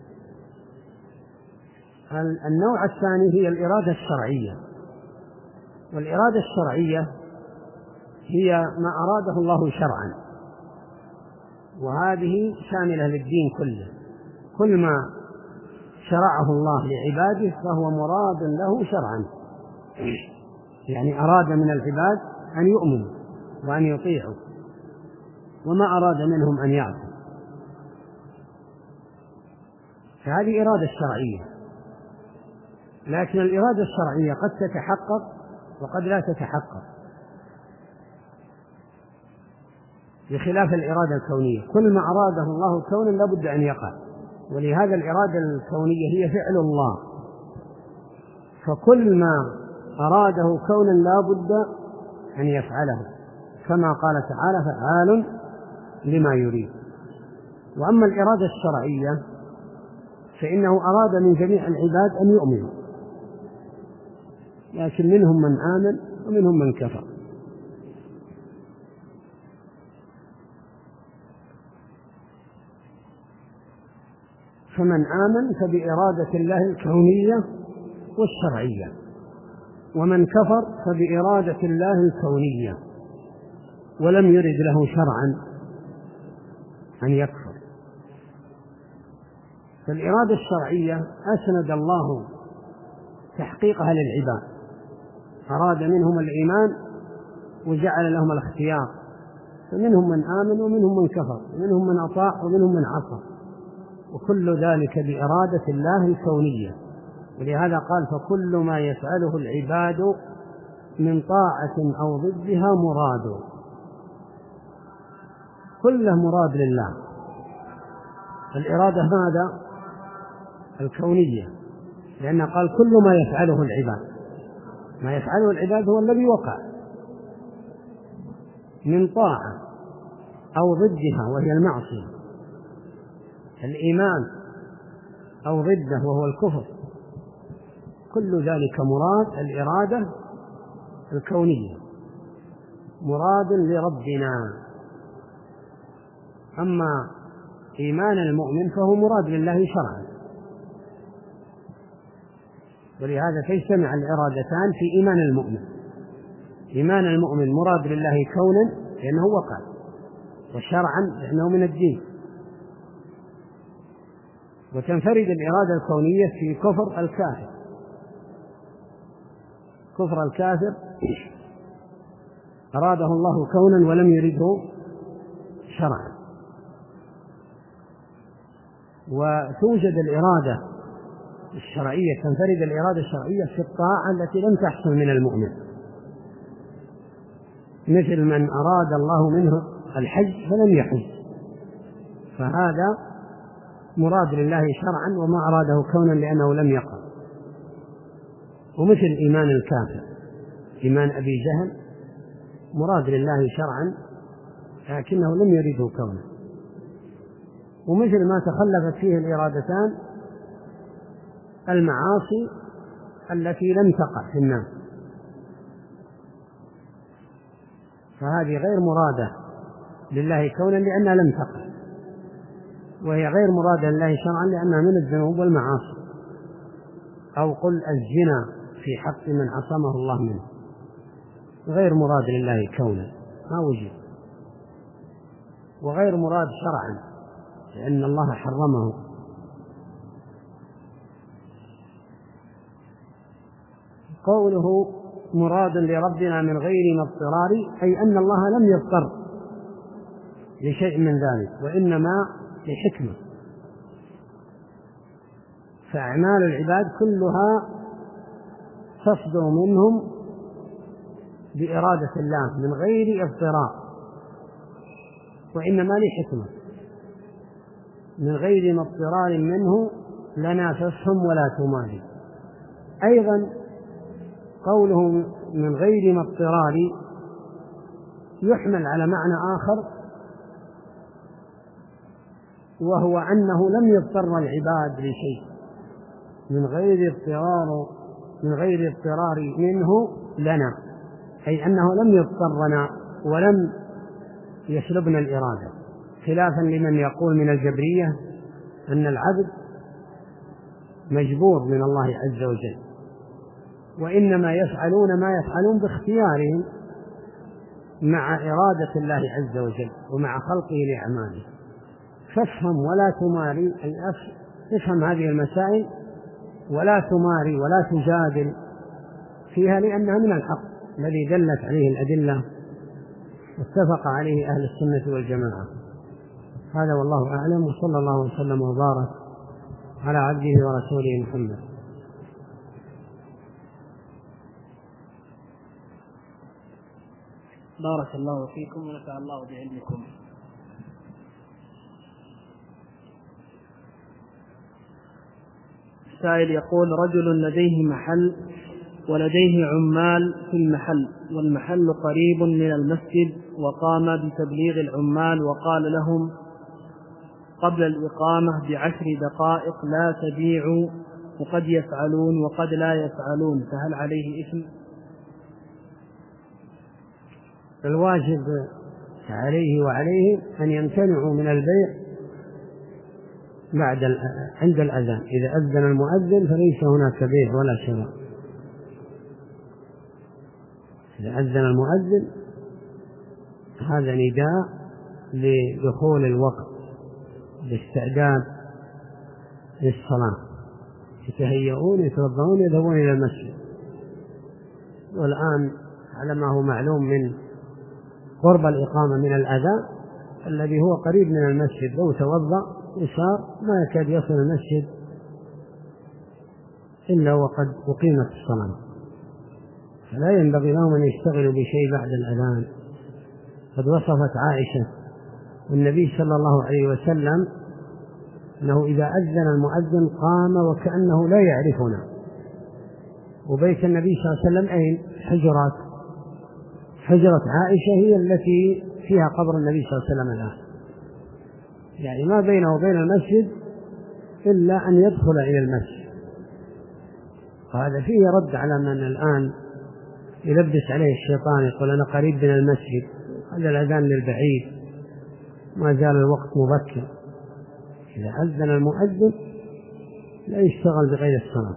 النوع الثاني هي الإرادة الشرعية، والإرادة الشرعية هي ما أراده الله شرعا، وهذه شاملة للدين كله. كل ما شرعه الله لعباده فهو مراد له شرعا، يعني أراد من العباد أن يؤمنوا وأن يطيعوا، وما أراد منهم أن يعصوا. فهذه إرادة شرعية. لكن الإرادة الشرعية قد تتحقق وقد لا تتحقق، بخلاف الإرادة الكونية. كل ما أراده الله كونا لا بد أن يقع، ولهذا الإرادة الكونية هي فعل الله، فكل ما أراده كونا لا بد أن يفعله، كما قال تعالى فعال لما يريد. وأما الإرادة الشرعية فإنه أراد من جميع العباد أن يؤمنوا، لكن منهم من آمن ومنهم من كفر. فمن آمن فبإرادة الله الكونية والشرعية، ومن كفر فبإرادة الله الكونية ولم يرد له شرعا أن يكفر. فالإرادة الشرعية أسند الله تحقيقها للعباد، أراد منهم الإيمان وجعل لهم الاختيار، فمنهم من آمن ومنهم من كفر، ومنهم من أطاع ومنهم من عصى، وكل ذلك بإرادة الله الكونية. ولهذا قال فكل ما يفعله العباد من طاعة أو ضدها مراد، كله مراد لله. الإرادة ماذا؟ الكونية، لأن قال كل ما يفعله العباد، ما يفعله العباد هو الذي وقع من طاعة أو ضدها وهي المعصية، الإيمان أو ضده وهو الكفر، كل ذلك مراد الإرادة الكونية، مراد لربنا. أما إيمان المؤمن فهو مراد لله شرعا، ولهذا تجتمع الإرادتان في إيمان المؤمن. إيمان المؤمن مراد لله كونا لأنه وقع، وشرعا لأنه من الدين. وتنفرد الإرادة الكونية في كفر الكافر. كفر الكافر أراده الله كونا ولم يرده شرعا. وتوجد الإرادة الشرعية، تنفرد الإرادة الشرعية في الطاعة التي لم تحصل من المؤمن، مثل من أراد الله منه الحج فلم يحج، فهذا مراد لله شرعا وما أراده كونا لأنه لم يقع. ومثل إيمان الكافر، إيمان أبي جهل مراد لله شرعا لكنه لم يرده كونا. ومثل ما تخلفت فيه الإرادتان المعاصي التي لم تقع في الناس، فهذه غير مرادة لله كونا لأنها لم تقع، وهي غير مرادة لله شرعا لأنها من الذنوب والمعاصي. أو قل الزنا في حق من عصمه الله منه، غير مراد لله كونا ما وجد، وغير مراد شرعا لأن الله حرمه. قوله مراد لربنا من غير ما اضطرار، أي أن الله لم يضطر لشيء من ذلك وإنما لحكمة. فأعمال العباد كلها تصدر منهم بإرادة الله من غير اضطرار وإنما لحكمة، من غير ما اضطرار منه لنا تفهم ولا تماري. أيضا قوله من غير ما اضطرار يحمل على معنى آخر، وهو أنه لم يضطر العباد لشيء من غير اضطرار من غير اضطرار منه لنا، أي أنه لم يضطرنا ولم يسلبنا الإرادة، خلافا لمن يقول من الجبرية أن العبد مجبور من الله عز وجل، وإنما يفعلون ما يفعلون باختيارهم مع إرادة الله عز وجل ومع خلقه لأعماله. فافهم ولا تماري، أي افهم هذه المسائل ولا تماري ولا تجادل فيها، لأنها من الحق الذي دلت عليه الأدلة واتفق عليه أهل السنة والجماعة. هذا والله أعلم، وصلى الله وسلم وبارك على عبده ورسوله محمد. بارك الله فيكم ونفع الله بعلمكم. السائل يقول: رجل لديه محل ولديه عمال في المحل، والمحل قريب من المسجد، وقام بتبليغ العمال وقال لهم قبل الإقامة بعشر دقائق لا تبيعوا، وقد يفعلون وقد لا يفعلون، فهل عليه إثم؟ الواجب عليه وعليه أن يمتنعوا من البيع بعد عند الأذان. إذا أذن المؤذن فليس هناك بيع ولا شراء. إذا أذن المؤذن هذا نداء لدخول الوقت، لاستعداد للصلاة، يتهيئون يتوضؤون يذهبون إلى المسجد. والآن على ما هو معلوم من قرب الإقامة من الأذان الذي هو قريب من المسجد، لو توضأ وسار ما يكاد يصل المسجد إلا وقد أقيمت الصلاة، فلا ينبغي لهم أن يشتغلوا بشيء بعد الأذان. قد وصفت عائشة والنبي صلى الله عليه وسلم أنه إذا أذن المؤذن قام وكأنه لا يعرفنا. وبيت النبي صلى الله عليه وسلم أين؟ حجرات حجرة عائشة هي التي فيها قبر النبي صلى الله عليه وسلم الآن، يعني ما بينه وبين المسجد إلا أن يدخل إلى المسجد. وهذا فيه رد على من الآن يلبس عليه الشيطان يقول أنا قريب من المسجد، هذا الأذان للبعيد، ما زال الوقت مبكر. إذا أذن المؤذن لا يشتغل بغير الصلاة.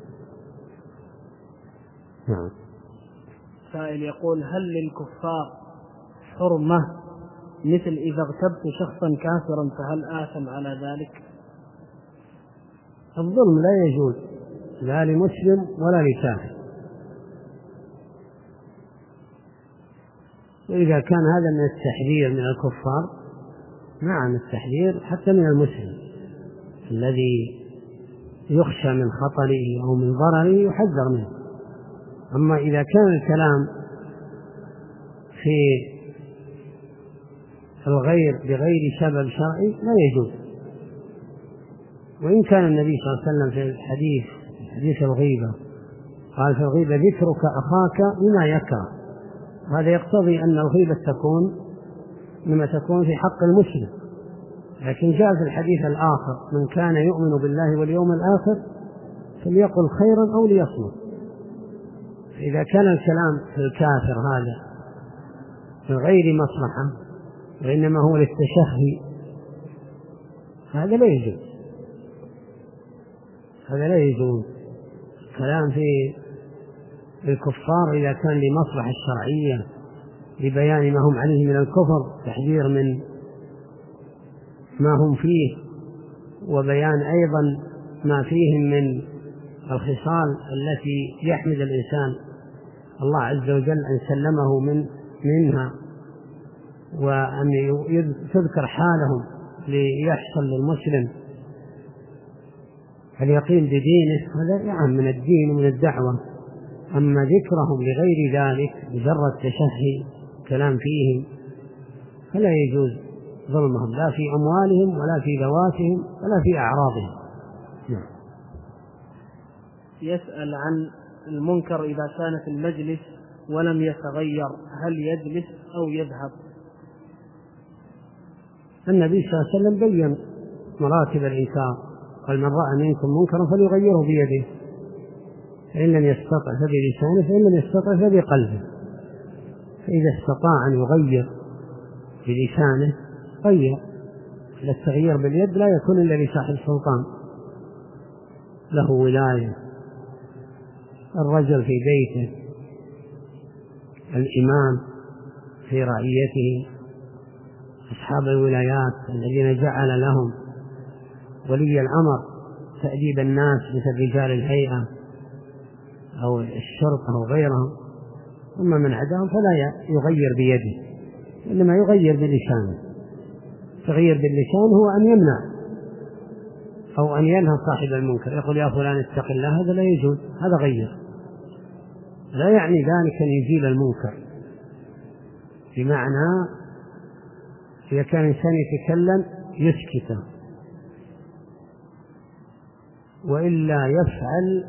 نعم. سائل يقول: هل للكفار حرمة مثل إذا اغتبت شخصا كافرا فهل آثم على ذلك؟ الظلم لا يجوز لا لمسلم ولا لكافر، وإذا كان هذا من التحذير من الكفار، نعم التحذير حتى من المسلم الذي يخشى من خطره أو من ضرره يحذر منه. أما إذا كان الكلام في الغير بغير سبب شرعي لا يجوز. وإن كان النبي صلى الله عليه وسلم في الحديث حديث الغيبة قال: في الغيبة ذكرك أخاك بما يكره. هذا يقتضي أن الغيبة تكون لما تكون في حق المسلم، لكن جاء في الحديث الآخر: من كان يؤمن بالله واليوم الآخر فليقل خيرا أو ليصمت. فإذا كان الكلام في الكافر هذا من غير مصلحة وإنما هو للتشهي هذا لا يجوز، هذا لا يجوز. الكلام في الكفار إذا كان لمصلحة الشرعية لبيان ما هم عليه من الكفر، تحذير من ما هم فيه، وبيان أيضا ما فيهم من الخصال التي يحمد الإنسان الله عز وجل أن سلمه من منها، وأن تذكر حالهم ليحصل للمسلم اليقين بدينه، هذا يعني من الدين ومن الدعوة. أما ذكرهم لغير ذلك مجرد تشهي كلام فيهم فلا يجوز ظلمهم لا في أموالهم ولا في ذواتهم ولا في أعراضهم. نعم. يسأل عن المنكر إذا كان في المجلس ولم يتغير، هل يجلس أو يذهب؟ النبي صلى الله عليه وسلم بين مراتب الإنكار، قال: من رأى منكم منكرا فليغيره بيده، فإن لم يستطع فبلسانه، فإن لم يستطع فبقلبه. فإذا استطاع أن يغير بلسانه غير. التغيير باليد لا يكون إلا لصاحب سلطان له ولاية. الرجل في بيته، الإمام في رعيته، أصحاب الولايات الذين جعل لهم ولي الأمر تأديب الناس مثل رجال الهيئة أو الشرطة أو غيرهم. أما من عداهم فلا يغير بيده، إنما يغير بلسانه. تغيير باللسان هو أن يمنع أو أن ينهى صاحب المنكر، يقول: يا فلان اتق الله، هذا لا يجوز، هذا غير. لا يعني ذلك أن يزيل المنكر، بمعنى إذا كان إنسان يتكلم يسكت، وإلا يفعل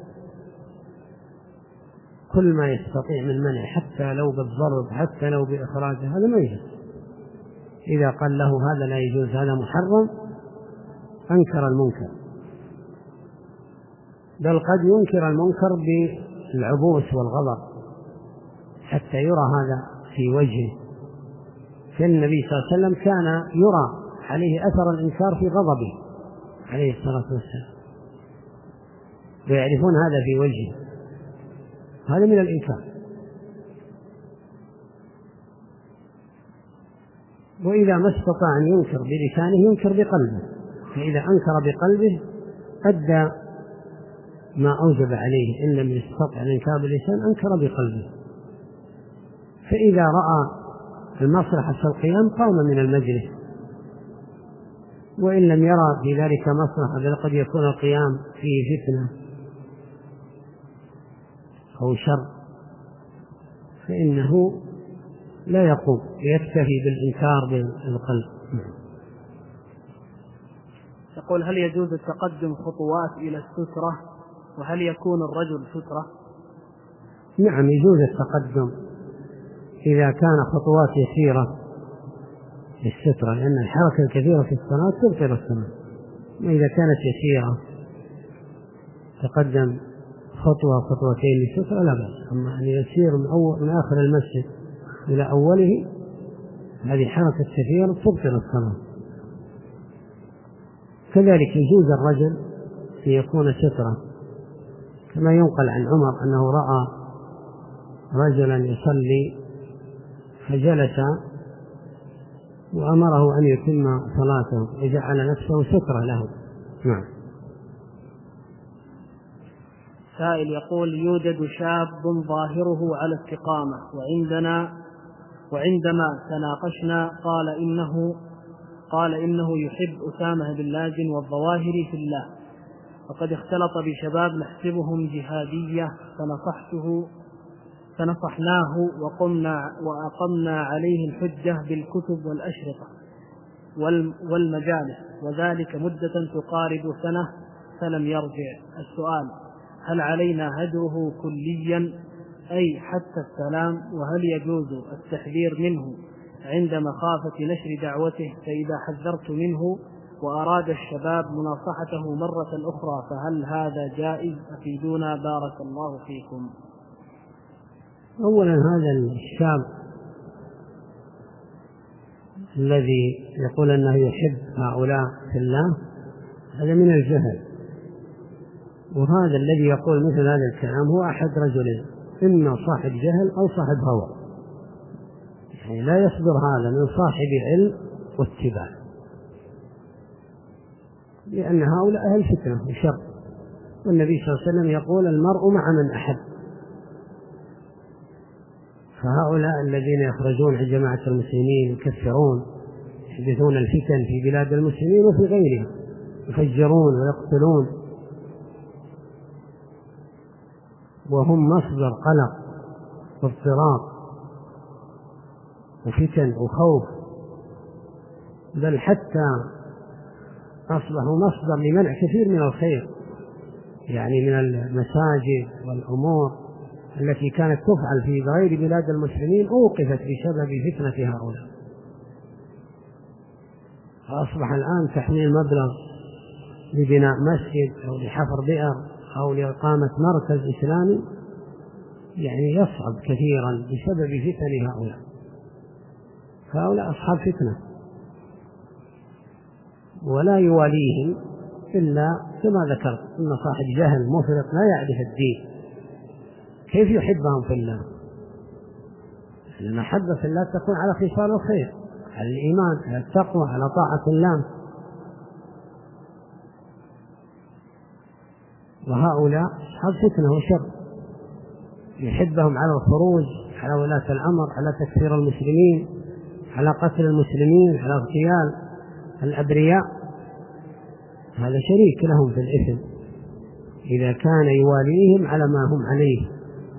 كل ما يستطيع من منع، حتى لو بالضرب، حتى لو بإخراجه، هذا ما يجوز. إذا قال له هذا لا يجوز، هذا محرم، أنكر المنكر. بل قد ينكر المنكر بالعبوس والغضب حتى يرى هذا في وجهه. فالنبي صلى الله عليه وسلم كان يرى عليه أثر الإنكار في غضبه عليه الصلاة والسلام، ويعرفون هذا في وجهه، هذا من الإنكار. وإذا ما استطاع أن ينكر بلسانه ينكر بقلبه، فإذا أنكر بقلبه أدى ما أوجب عليه. إن لم يستطع الإنكار باللسان أنكر بقلبه. فإذا رأى المصلحة في القيام قام من المجلس، وإن لم يرى في ذلك مصلحة بل قد يكون القيام فيه فتنة أو شر فإنه لا يقوم، يكتفي بالإنكار بالقلب. يقول: هل يجوز التقدم خطوات إلى السترة، وهل يكون الرجل سترة؟ نعم يجوز التقدم إذا كان خطوات يسيرة للسترة، لأن الحركة الكثيرة في الصلاة تبطل الصلاة. وإذا كانت يسيرة تقدم خطوة خطوتين للسترة لا بأس. أما أن يسير من, أول من آخر المسجد إلى أوله هذه حركة كثيرة تبطل الصلاة. كذلك يجوز الرجل أن يكون سترة، كما ينقل عن عمر أنه رأى رجلا يصلي فجلس وأمره أن يتم صلاته وجعل نفسه سترة له. نعم. سائل يقول: يوجد شاب ظاهره على استقامة، وعندنا وعندما تناقشنا قال إنه قال إنه يحب أسامة بن لادن والظواهري في الله، وقد اختلط بشباب نحسبهم جهادية، فنصحته فنصحناه وقمنا وأقمنا عليه الحجة بالكتب والأشرطة والمجالس، وذلك مدة تقارب سنة فلم يرجع. السؤال: هل علينا هجره كليا أي حتى السلام؟ وهل يجوز التحذير منه عند مخافة نشر دعوته؟ فإذا حذرت منه وأراد الشباب مناصحته مرة أخرى فهل هذا جائز؟ أفيدونا بارك الله فيكم. أولا، هذا الشاب الذي يقول أنه يحب هؤلاء في الله هذا من الجهل، وهذا الذي يقول مثل هذا الكلام هو أحد رجلين: إما صاحب جهل أو صاحب هوى. يعني لا يصدر هذا من صاحب علم واتباع، لأن هؤلاء أهل فتنة وشر، والنبي صلى الله عليه وسلم يقول: المرء مع من أحب. فهؤلاء الذين يخرجون عن جماعة المسلمين يكفرون، يحدثون الفتن في بلاد المسلمين وفي غيرها، يفجرون ويقتلون، وهم مصدر قلق واضطراب وفتن وخوف، بل حتى أصبحوا مصدر لمنع كثير من الخير، يعني من المساجد والأمور التي كانت تفعل في غير بلاد المسلمين أوقفت بسبب فتنة هؤلاء. فأصبح الآن تحميل مبلغ لبناء مسجد أو لحفر بئر أو لإقامة مركز إسلامي يعني يصعب كثيرا بسبب فتن هؤلاء. فهؤلاء أصحاب فتنة، ولا يواليهم إلا كما ذكرت إن صاحب جهل مفرط لا يعرف الدين. كيف يحبهم في الله؟ المحبة في الله تكون على خصال الخير، على الإيمان، على التقوى، على طاعة الله. وهؤلاء أصحاب فتنة وشر، يحبهم على الخروج على ولاة الأمر، على تكفير المسلمين، على قتل المسلمين، على اغتيال الأبرياء. هذا شريك لهم في الإثم إذا كان يواليهم على ما هم عليه.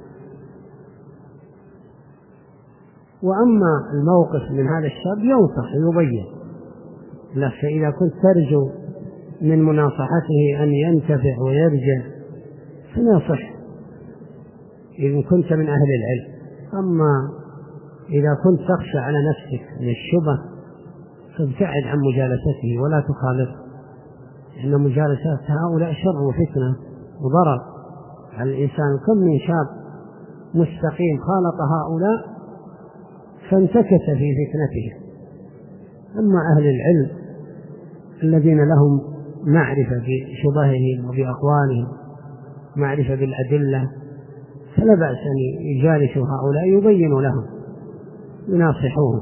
وأما الموقف من هذا الشاب ينصح ويبين له، فإذا كنت ترجو من مناصحته أن ينتفع ويرجع فنصح إذا كنت من أهل العلم. أما إذا كنت تخشى على نفسك من الشبه فابتعد عن مجالسته ولا تخالطه، لأن مجالسات هؤلاء شر وفتنة وضرر على الإنسان. كم من شاب مستقيم خالط هؤلاء فانتكس في فتنته. أما أهل العلم الذين لهم معرفة بشبههم وبأقوالهم، معرفة بالأدلة، فلا بأس أن يجالسوا هؤلاء يبينوا لهم، يناصحوهم.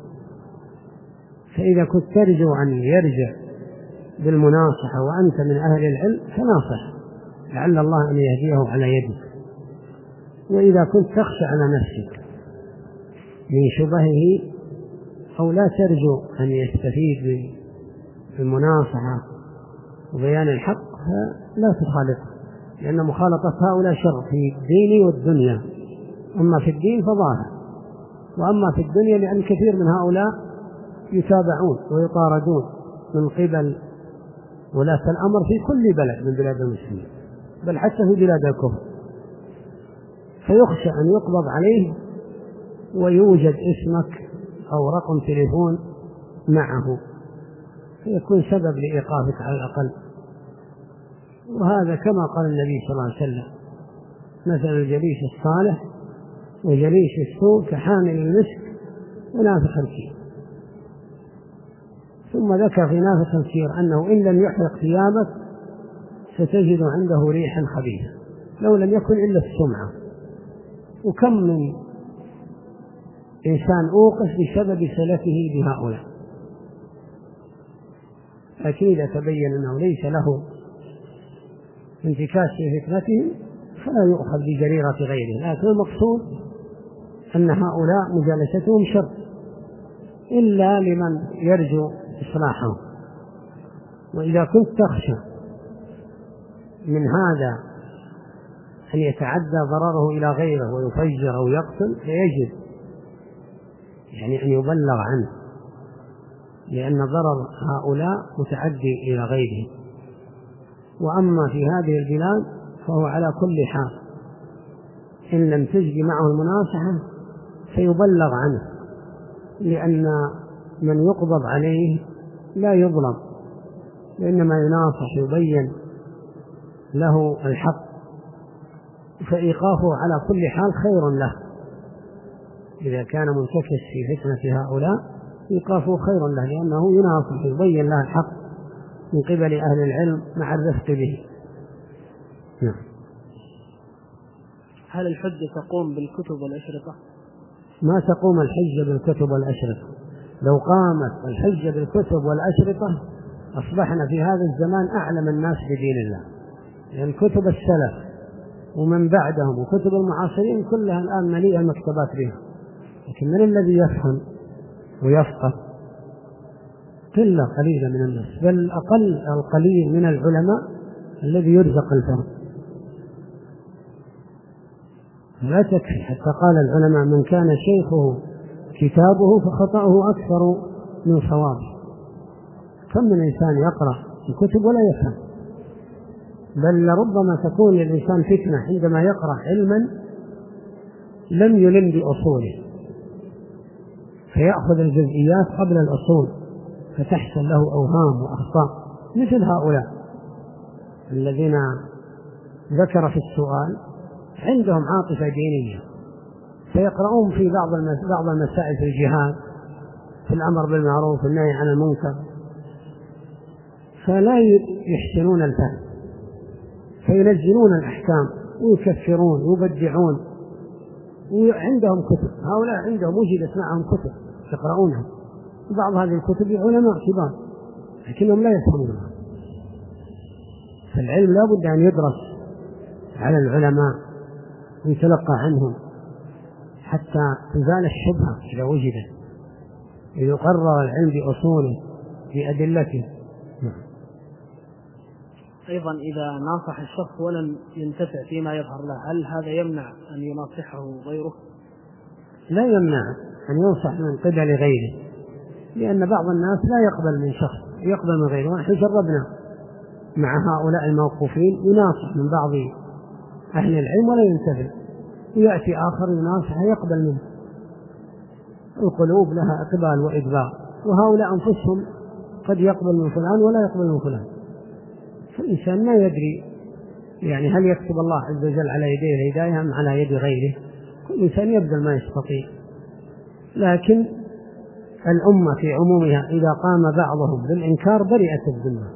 فإذا كنت ترجو أن يرجع بالمناصحة وأنت من أهل العلم فناصح، لعل الله أن يهديه على يدك. وإذا كنت تخشى على نفسك من شبهه أو لا ترجو أن يستفيد بالمناصحة وبيان الحق فلا تخالطه، لأن مخالطة هؤلاء شر في الدين والدنيا. أما في الدين فظاهر، وأما في الدنيا لأن كثير من هؤلاء يتابعون ويطاردون من قبل ولاة الأمر في كل بلد من بلاد المسلمين، بل حتى في بلاد الكفر، فيخشى أن يقبض عليه ويوجد اسمك أو رقم تليفون معه فيكون سبب لإيقافك على الأقل. وهذا كما قال النبي صلى الله عليه وسلم: مثل الجليس الصالح وجليس السوء كحامل المسك ونافخ الكير. ثم ذكر في نافذ التفسير أنه إن لم يحرق ثيابك ستجد عنده ريحا خبيثة لو لم يكن إلا السمعة. وكم من إنسان أوقف بسبب صلته بهؤلاء، أكيد تبين أنه ليس له انتكاس في فتنته فلا يؤخذ بجريرة غيره، لكن المقصود أن هؤلاء مجالستهم شر إلا لمن يرجو إصلاحهم. وإذا كنت تخشى من هذا أن يتعدى ضرره إلى غيره ويفجر أو يقتل فيجب يعني أن يبلغ عنه، لأن ضرر هؤلاء متعدي إلى غيره. وأما في هذه البلاد فهو على كل حال إن لم تجد معه المناصحة فيبلغ عنه، لأن من يقبض عليه لا يظلم، وإنما يناصح يبين له الحق، فإيقافه على كل حال خير له. إذا كان منتكس في فتنة هؤلاء إيقافه خير له، لأنه يناصح يبين له الحق من قبل أهل العلم مع الرفق به. نعم. هل الحجة تقوم بالكتب والأشرطة؟ ما تقوم الحجة بالكتب والأشرطة. لو قامت الحجة بالكتب والأشرطة أصبحنا في هذا الزمان أعلم الناس بدين الله، لأن يعني كتب السلف ومن بعدهم وكتب المعاصرين كلها الآن مليئة المكتبات بها، لكن من الذي يفهم ويفقه؟ قلة قليلة من الناس، بل أقل القليل من العلماء الذي يرزق الفهم. لا تكفي، حتى قال العلماء من كان شيخه كتابه فخطأه أكثر من صوابه. كم من إنسان يقرأ الكتب ولا يفهم، بل ربما تكون للإنسان فتنة عندما يقرأ علما لم يلم بأصوله فيأخذ الجزئيات قبل الأصول فتحصل له أوهام وأخطاء، مثل هؤلاء الذين ذكر في السؤال عندهم عاطفة دينية فيقرؤون في بعض بعض المسائل في الجهاد في الأمر بالمعروف والنهي عن المنكر فلا يحسنون الفهم فينزلون الأحكام ويكفرون ويبدعون، وعندهم كتب. هؤلاء عندهم وجدت معهم كتب يقرؤونها، وبعض هذه الكتب علماء كبار لكنهم لا يفهمونها. فالعلم لا بد أن يدرس على العلماء ويتلقى عنهم حتى تزال الشبهة إذا وجدت، يقرر العلم بأصوله بأدلته. أيضا إذا ناصح الشخص ولم ينتفع فيما يظهر له هل هذا يمنع أن يناصحه غيره؟ لا يمنع أن ينصح من قبل غيره، لأن بعض الناس لا يقبل من شخص يقبل من غيره. نحن جربنا مع هؤلاء الموقوفين يناصح من بعض أهل العلم ولا ينتفع، ويأتي آخر يناصح يقبل منه. القلوب لها إقبال وإدبار، وهؤلاء أنفسهم قد يقبل من فلان ولا يقبل من فلان. فالإنسان ما يدري يعني هل يكتب الله عز وجل على يديه الهداية أم على يد غيره. كل إنسان يبذل ما يستطيع، لكن الأمة في عمومها إذا قام بعضهم بالإنكار برئت الذمة،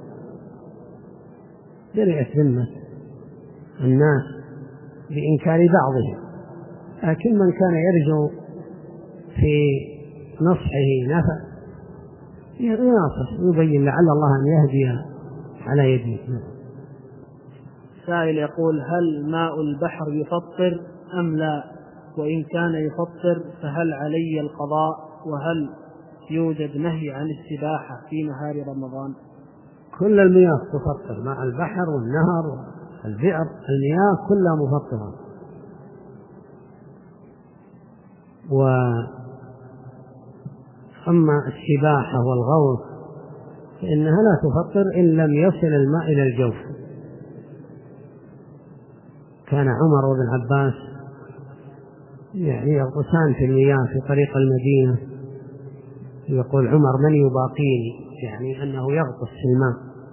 برئت ذمة الناس بإنكار بعضهم. لكن من كان يرجو في نصحه نفع يناصح يبين لعل الله أن يهدي على يده. سائل يقول هل ماء البحر يفطر أم لا؟ وإن كان يفطر فهل علي القضاء؟ وهل يوجد نهي عن السباحة في نهار رمضان؟ كل المياه تفطر، ماء البحر والنهر والبئر، المياه كلها مفطرة. وأما السباحة والغوص فإنها لا تفطر إن لم يصل الماء إلى الجوف. كان عمر بن عباس يعني يغطسان في المياه في طريق المدينة، يقول عمر من يباقيني، يعني أنه يغطس في الماء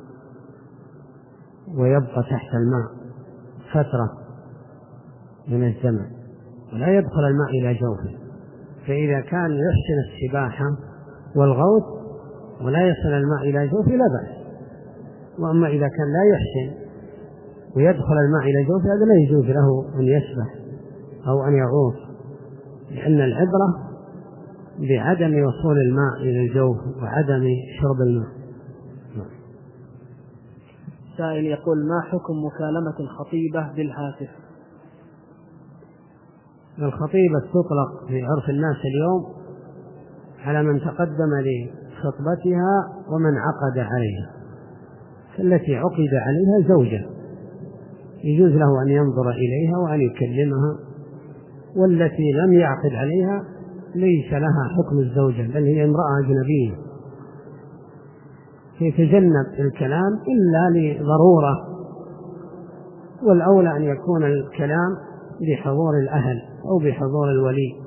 ويبقى تحت الماء فترة من الزمن ولا يدخل الماء إلى جوفه. فإذا كان يحسن السباحة والغوص ولا يصل الماء إلى جوفه لا بأس. وأما إذا كان لا يحسن ويدخل الماء إلى جوفه هذا لا يجوز له أن يسبح أو أن يغوص، لأن العبرة بعدم وصول الماء إلى الجوف وعدم شرب الماء. سائل يقول: ما حكم مكالمة الخطيبة بالهاتف؟ الخطيبة تطلق في عرف الناس اليوم على من تقدم لخطبتها ومن عقد عليها، التي عقد عليها زوجة يجوز له أن ينظر إليها وأن يكلمها، والتي لم يعقد عليها ليس لها حكم الزوجة بل هي امرأة أجنبية، يتجنب الكلام إلا لضرورة، والأولى أن يكون الكلام بحضور الأهل أو بحضور الولي.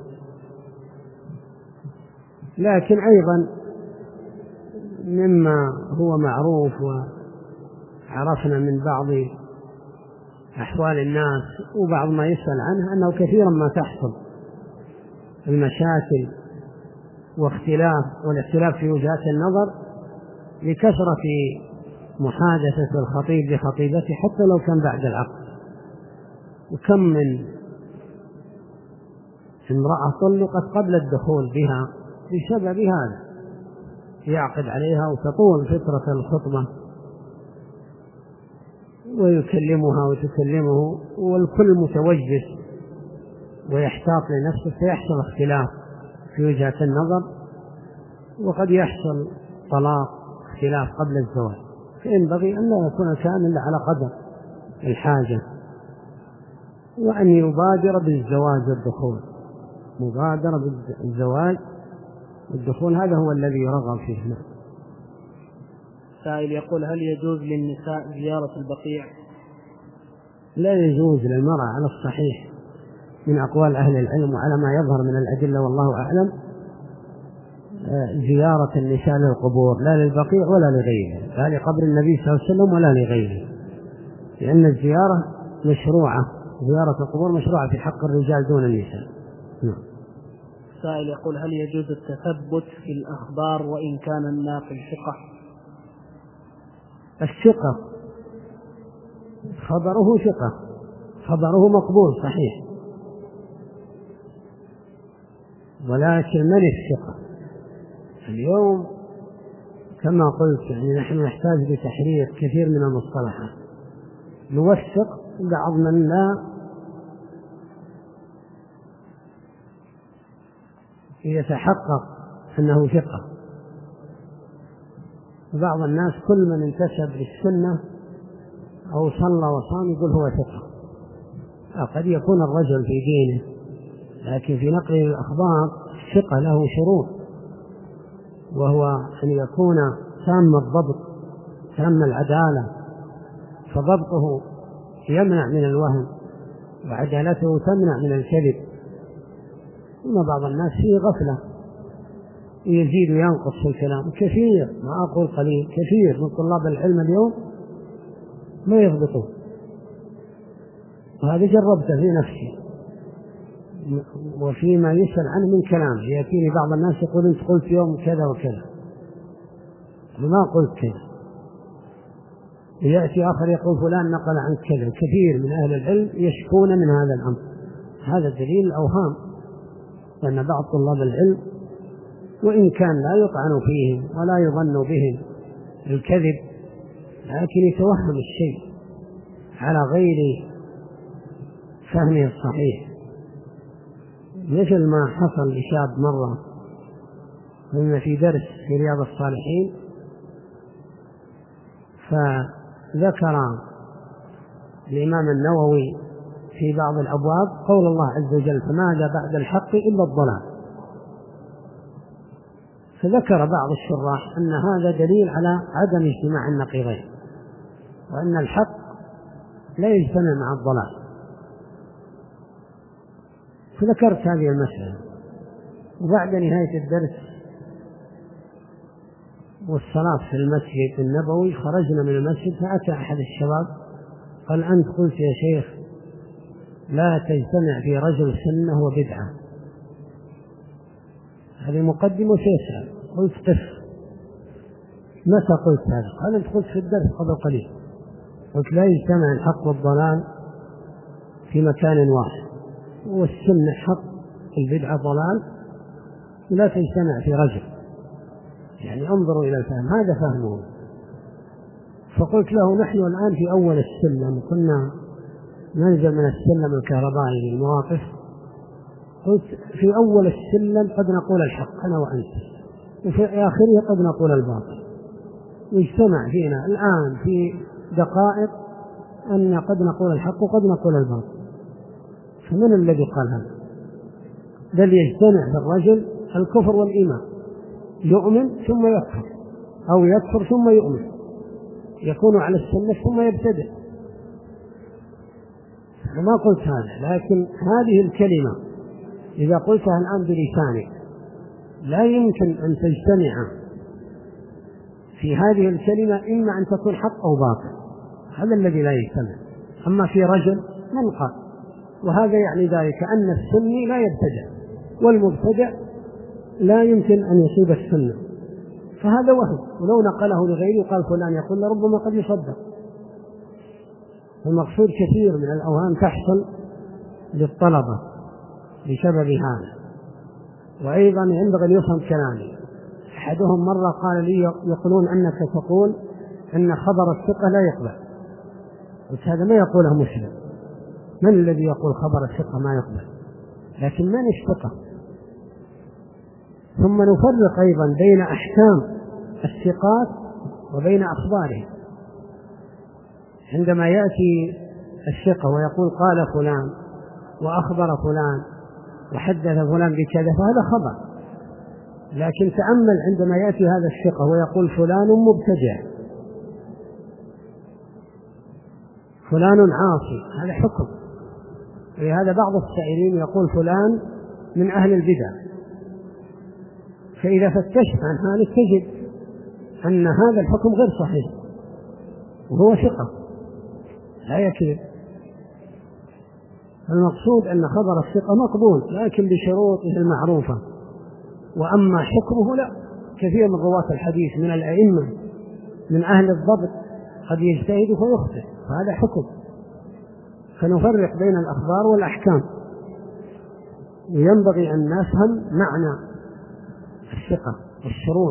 لكن أيضا مما هو معروف وعرفنا من بعض أحوال الناس وبعض ما يسأل عنه أنه كثيرا ما تحصل المشاكل واختلاف والاختلاف في وجهات النظر لكثرة محادثة الخطيب لخطيبته حتى لو كان بعد العقد. وكم من امرأة طلقت قبل الدخول بها بسبب هذا، يعقد عليها وتطول فترة الخطبة ويكلمها وتكلمه والكل متوجس ويحتاط لنفسه، فيحصل اختلاف في وجهة النظر وقد يحصل طلاق اختلاف قبل الزواج. فينبغي أن لا يكون الكلام إلا على قدر الحاجة، وأن يبادر بالزواج والدخول، مبادرة بالزواج والدخول هذا هو الذي يرغب فيه. سائل يقول: هل يجوز للنساء زيارة البقيع؟ لا يجوز للمرأة على الصحيح من أقوال أهل العلم وعلى ما يظهر من الأدلة والله أعلم زيارة النساء للقبور، لا للبقيع ولا لغيره، لا لقبر النبي صلى الله عليه وسلم ولا لغيره، لأن الزيارة مشروعة، زيارة القبور مشروعة في حق الرجال دون النساء. سائل يقول: هل يجوز التثبت في الأخبار وإن كان الناقل ثقة؟ الثقة خبره ثقة، خبره مقبول صحيح، ولكن من الثقة اليوم كما قلت يعني نحن نحتاج لتحرير كثير من المصطلحات، نوثق بعض من لا يتحقق أنه ثقة. بعض الناس كل من انتسب للسنة أو صلى وصام يقول هو ثقة. قد يكون الرجل في دينه لكن في نقل الأخبار الثقة له شروط، وهو أن يكون تام الضبط تام العدالة، فضبطه يمنع من الوهم وعدالته تمنع من الكذب. ثم بعض الناس فيه غفلة يزيد وينقص في الكلام، كثير ما أقول قليل، كثير من طلاب العلم اليوم ما يضبطوا، وهذا جربته في نفسي وفيما يسأل عنه من كلام. يأتيني بعض الناس يقول أنت قلت يوم كذا وكذا، ما قلت كذا. يأتي آخر يقول فلان نقل عن كذا. كثير من أهل العلم يشكون من هذا الأمر. هذا دليل الأوهام، لأن بعض طلاب العلم وإن كان لا يطعن فيهم ولا يظن بهم الكذب لكن يتوهم الشيء على غير فهمه الصحيح، مثل ما حصل لشاب مرة كنا في درس في رياض الصالحين، فذكر الإمام النووي في بعض الأبواب قول الله عز وجل فماذا بعد الحق إلا الضلال، فذكر بعض الشراح أن هذا دليل على عدم اجتماع النقيضين، وأن الحق لا يجتمع مع الضلال. فذكرت هذه المسألة، وبعد نهاية الدرس والصلاة في المسجد النبوي خرجنا من المسجد، فأتى أحد الشباب قال أنت قلت يا شيخ لا تجتمع في رجل سنة وبدعة، هذه مقدمة سيسأل. قلت قف، متى قلت هذا؟ قال أنت قلت في الدرس قبل قليل، قلت لا يجتمع الحق والضلال في مكان واحد، والسنة حق البدعة ضلال، لا تجتمع في رجل. يعني انظروا إلى الفهم، هذا فهمه. فقلت له نحن الآن في أول السلم، كنا ننزل من السلم الكهربائي للمواقف، قلت في أول السلم قد نقول الحق أنا وأنت، وفي آخره قد نقول الباطل، يجتمع فينا الآن في دقائق أن قد نقول الحق وقد نقول الباطل. فمن الذي قال هذا؟ بل يجتمع في الرجل الكفر والإيمان، يؤمن ثم يكفر، أو يكفر ثم يؤمن، يكون على السنة ثم يبتدع. ما قلت هذا، لكن هذه الكلمة إذا قلتها الآن بلسانك لا يمكن أن تجتمع في هذه الكلمة إما أن تكون حق أو باطل، هذا الذي لا يجتمع. أما في رجل من قال، وهذا يعني ذلك أن السني لا يبتدع والمبتدع لا يمكن أن يصيب السنة، فهذا وهم. ولو نقله لغيره قال فلان يقول لربما قد يصدق. المقصود كثير من الأوهام تحصل للطلبة بسبب هذا. وأيضا ينبغي أن يفهم كلامي. أحدهم مرة قال لي يقولون أنك تقول أن خبر الثقة لا يقبل، قلت هذا ما يقوله مسلم، من الذي يقول خبر الثقة ما يقبل؟ لكن من الثقة؟ ثم نفرق أيضا بين أحكام الثقات وبين أخبارهم. عندما يأتي الثقة ويقول قال فلان وأخبر فلان وحدث فلان بكذا فهذا خبر، لكن تأمل عندما يأتي هذا الثقة ويقول فلان مبتدع فلان عاصي، هذا حكم. ولهذا بعض السائلين يقول فلان من أهل البدع، فإذا فتشت عن هذا تجد أن هذا الحكم غير صحيح وهو ثقة لا يكذب. المقصود أن خبر الثقة مقبول لكن بشروطه المعروفة، وأما حكمه لا. كثير من رواة الحديث من الأئمة من أهل الضبط قد يجتهد فيخطئ، فهذا حكم. فنفرق بين الأخبار والأحكام، وينبغي أن نفهم معنى الثقة والشروط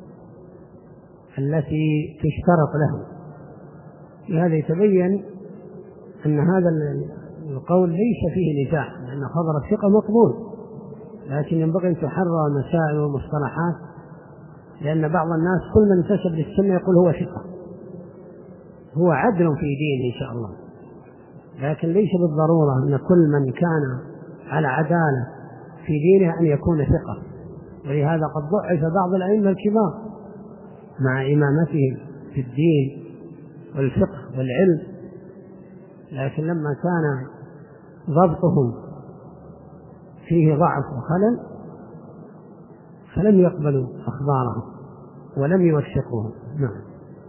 التي تشترط له. لهذا يتبين أن هذا القول ليس فيه نزاع، لأن خبر الثقة مقبول، لكن ينبغي أن تحرر المسائل والمصطلحات، لأن بعض الناس كل من انتسب للسنة يقول هو ثقة، هو عدل في دينه إن شاء الله، لكن ليس بالضرورة أن كل من كان على عدالة في دينه أن يكون ثقة. ولهذا قد ضعف بعض الأئمة الكبار مع إمامتهم في الدين والفقه والعلم، لكن لما كان ضبطهم فيه ضعف وخلل فلم يقبلوا أخبارهم ولم يوثقوهم. نعم.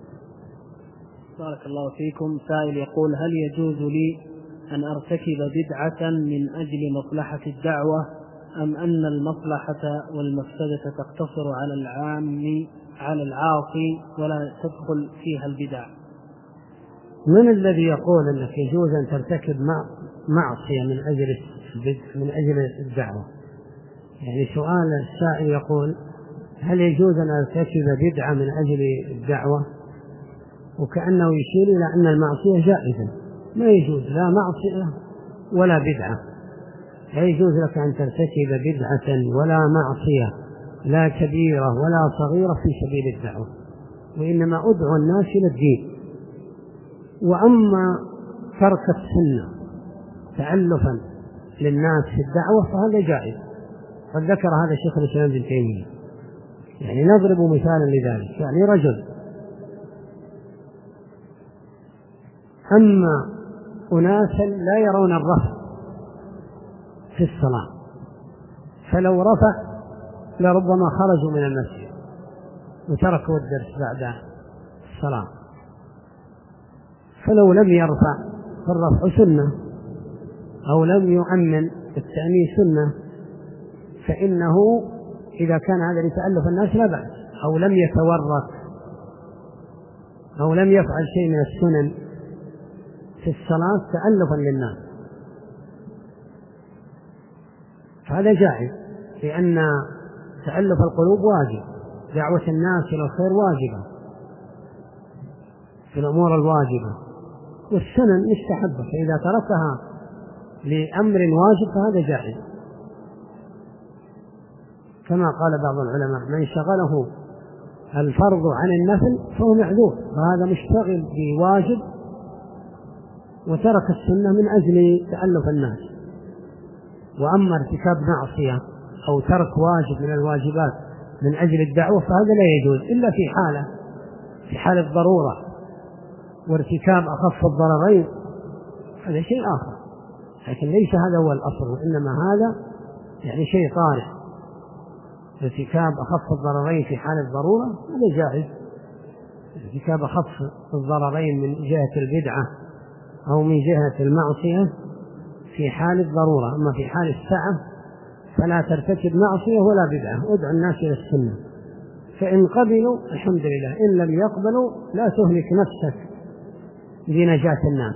بارك الله فيكم. سائل يقول هل يجوز لي أن أرتكب بدعة من أجل مصلحة الدعوة، أم أن المصلحة والمفسدة تقتصر على العام على العاصي ولا تدخل فيها البدع؟ من الذي يقول أنك يجوز أن ترتكب معصية من أجل من أجل الدعوة؟ يعني سؤال السائل يقول هل يجوز أن أرتكب بدعة من أجل الدعوة، وكأنه يشير إلى أن المعصية جائزة. ما يجوز لا معصية ولا بدعة، لا يجوز لك أن ترتكب بدعة ولا معصية، لا كبيرة ولا صغيرة في سبيل الدعوة، وإنما أدعو الناس إلى الدين. وأما ترك السنة تألفا للناس في الدعوة فهذا جائز، قد ذكر هذا الشيخ الإسلام ابن تيمية. يعني نضرب مثالا لذلك، يعني رجل أما أناسا لا يرون الرفع في الصلاة، فلو رفع لربما خرجوا من المسجد وتركوا الدرس بعد الصلاة. فلو لم يرفع فالرفع سنة، أو لم يؤمن التأمين سنة، فإنه إذا كان هذا لتألف الناس لا بأس، أو لم يتورط أو لم يفعل شيء من السنن في الصلاة تألفا للناس، فهذا جائز، لأن تألف القلوب واجب، دعوة الناس إلى الخير واجبة في الأمور الواجبة، والسنن مستحبة، فإذا تركها لأمر واجب فهذا جائز. كما قال بعض العلماء: من شغله الفرض عن النفل فهو معذور، فهذا مشتغل بواجب وترك السنة من أجل تألف الناس. وأما ارتكاب معصية أو ترك واجب من الواجبات من أجل الدعوة فهذا لا يجوز إلا في حالة في حال الضرورة، وارتكاب أخف الضررين هذا شيء آخر، لكن ليس هذا هو الأصل، وإنما هذا يعني شيء طارئ. ارتكاب أخف الضررين في حال الضرورة هذا جائز، ارتكاب أخف الضررين من جهة البدعة أو من جهة المعصية في حال الضرورة. أما في حال السعة فلا ترتكب معصية ولا بدعة، وادع الناس إلى السنة، فإن قبلوا الحمد لله، إن لم يقبلوا لا تهلك نفسك بنجاة الناس.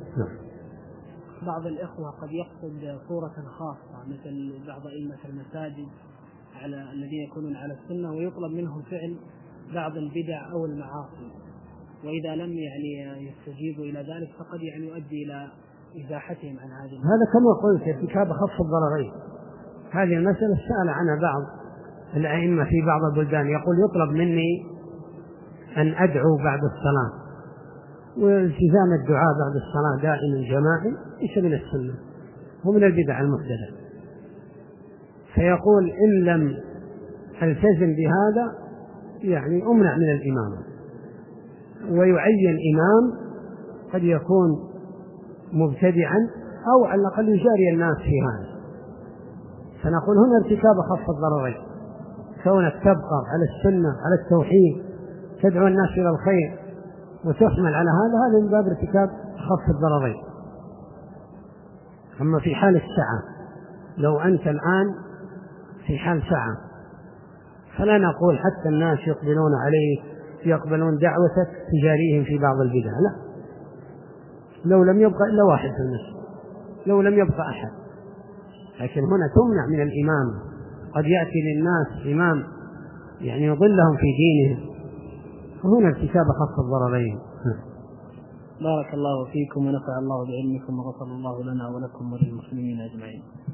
بعض الإخوة قد يقصد صورة خاصة مثل بعض أئمة المساجد على الذين يكونون على السنة ويطلب منهم فعل بعض البدع أو المعاصي، وإذا لم يعني يستجيبوا إلى ذلك فقد يعني يؤدي إلى إزاحتهم عن هذه. هذا كما قلت ارتكاب أخف الضررين. هذه المسألة سأل عنها بعض الأئمة في بعض البلدان، يقول: يطلب مني أن أدعو بعد الصلاة، والتزام الدعاء بعد الصلاة دائما جماعي ليس من السنة ومن البدع المحدثة، فيقول: إن لم ألتزم بهذا يعني أمنع من الإمامة، ويعين إمام قد يكون مبتدعا أو على الأقل يجاري الناس في هذا. فنقول هنا ارتكاب أخف الضررين، كونك تبقى على السنة على التوحيد تدعو الناس إلى الخير وتحمل على هذا، هذا من باب ارتكاب أخف الضررين. أما في حال السعة، لو أنت الآن في حال سعة فلا نقول حتى الناس يقبلون عليك يقبلون دعوتك تجاريهم في بعض البدع، لا، لو لم يبقى إلا واحد في الناس، لو لم يبقى أحد. لكن هنا تمنع من الإمام، قد يأتي للناس إمام يعني يضلهم في دينهم، وهنا ارتكاب أخف الضررين. بارك الله فيكم ونفع الله بعلمكم، وغفر الله لنا ولكم وللمسلمين أجمعين.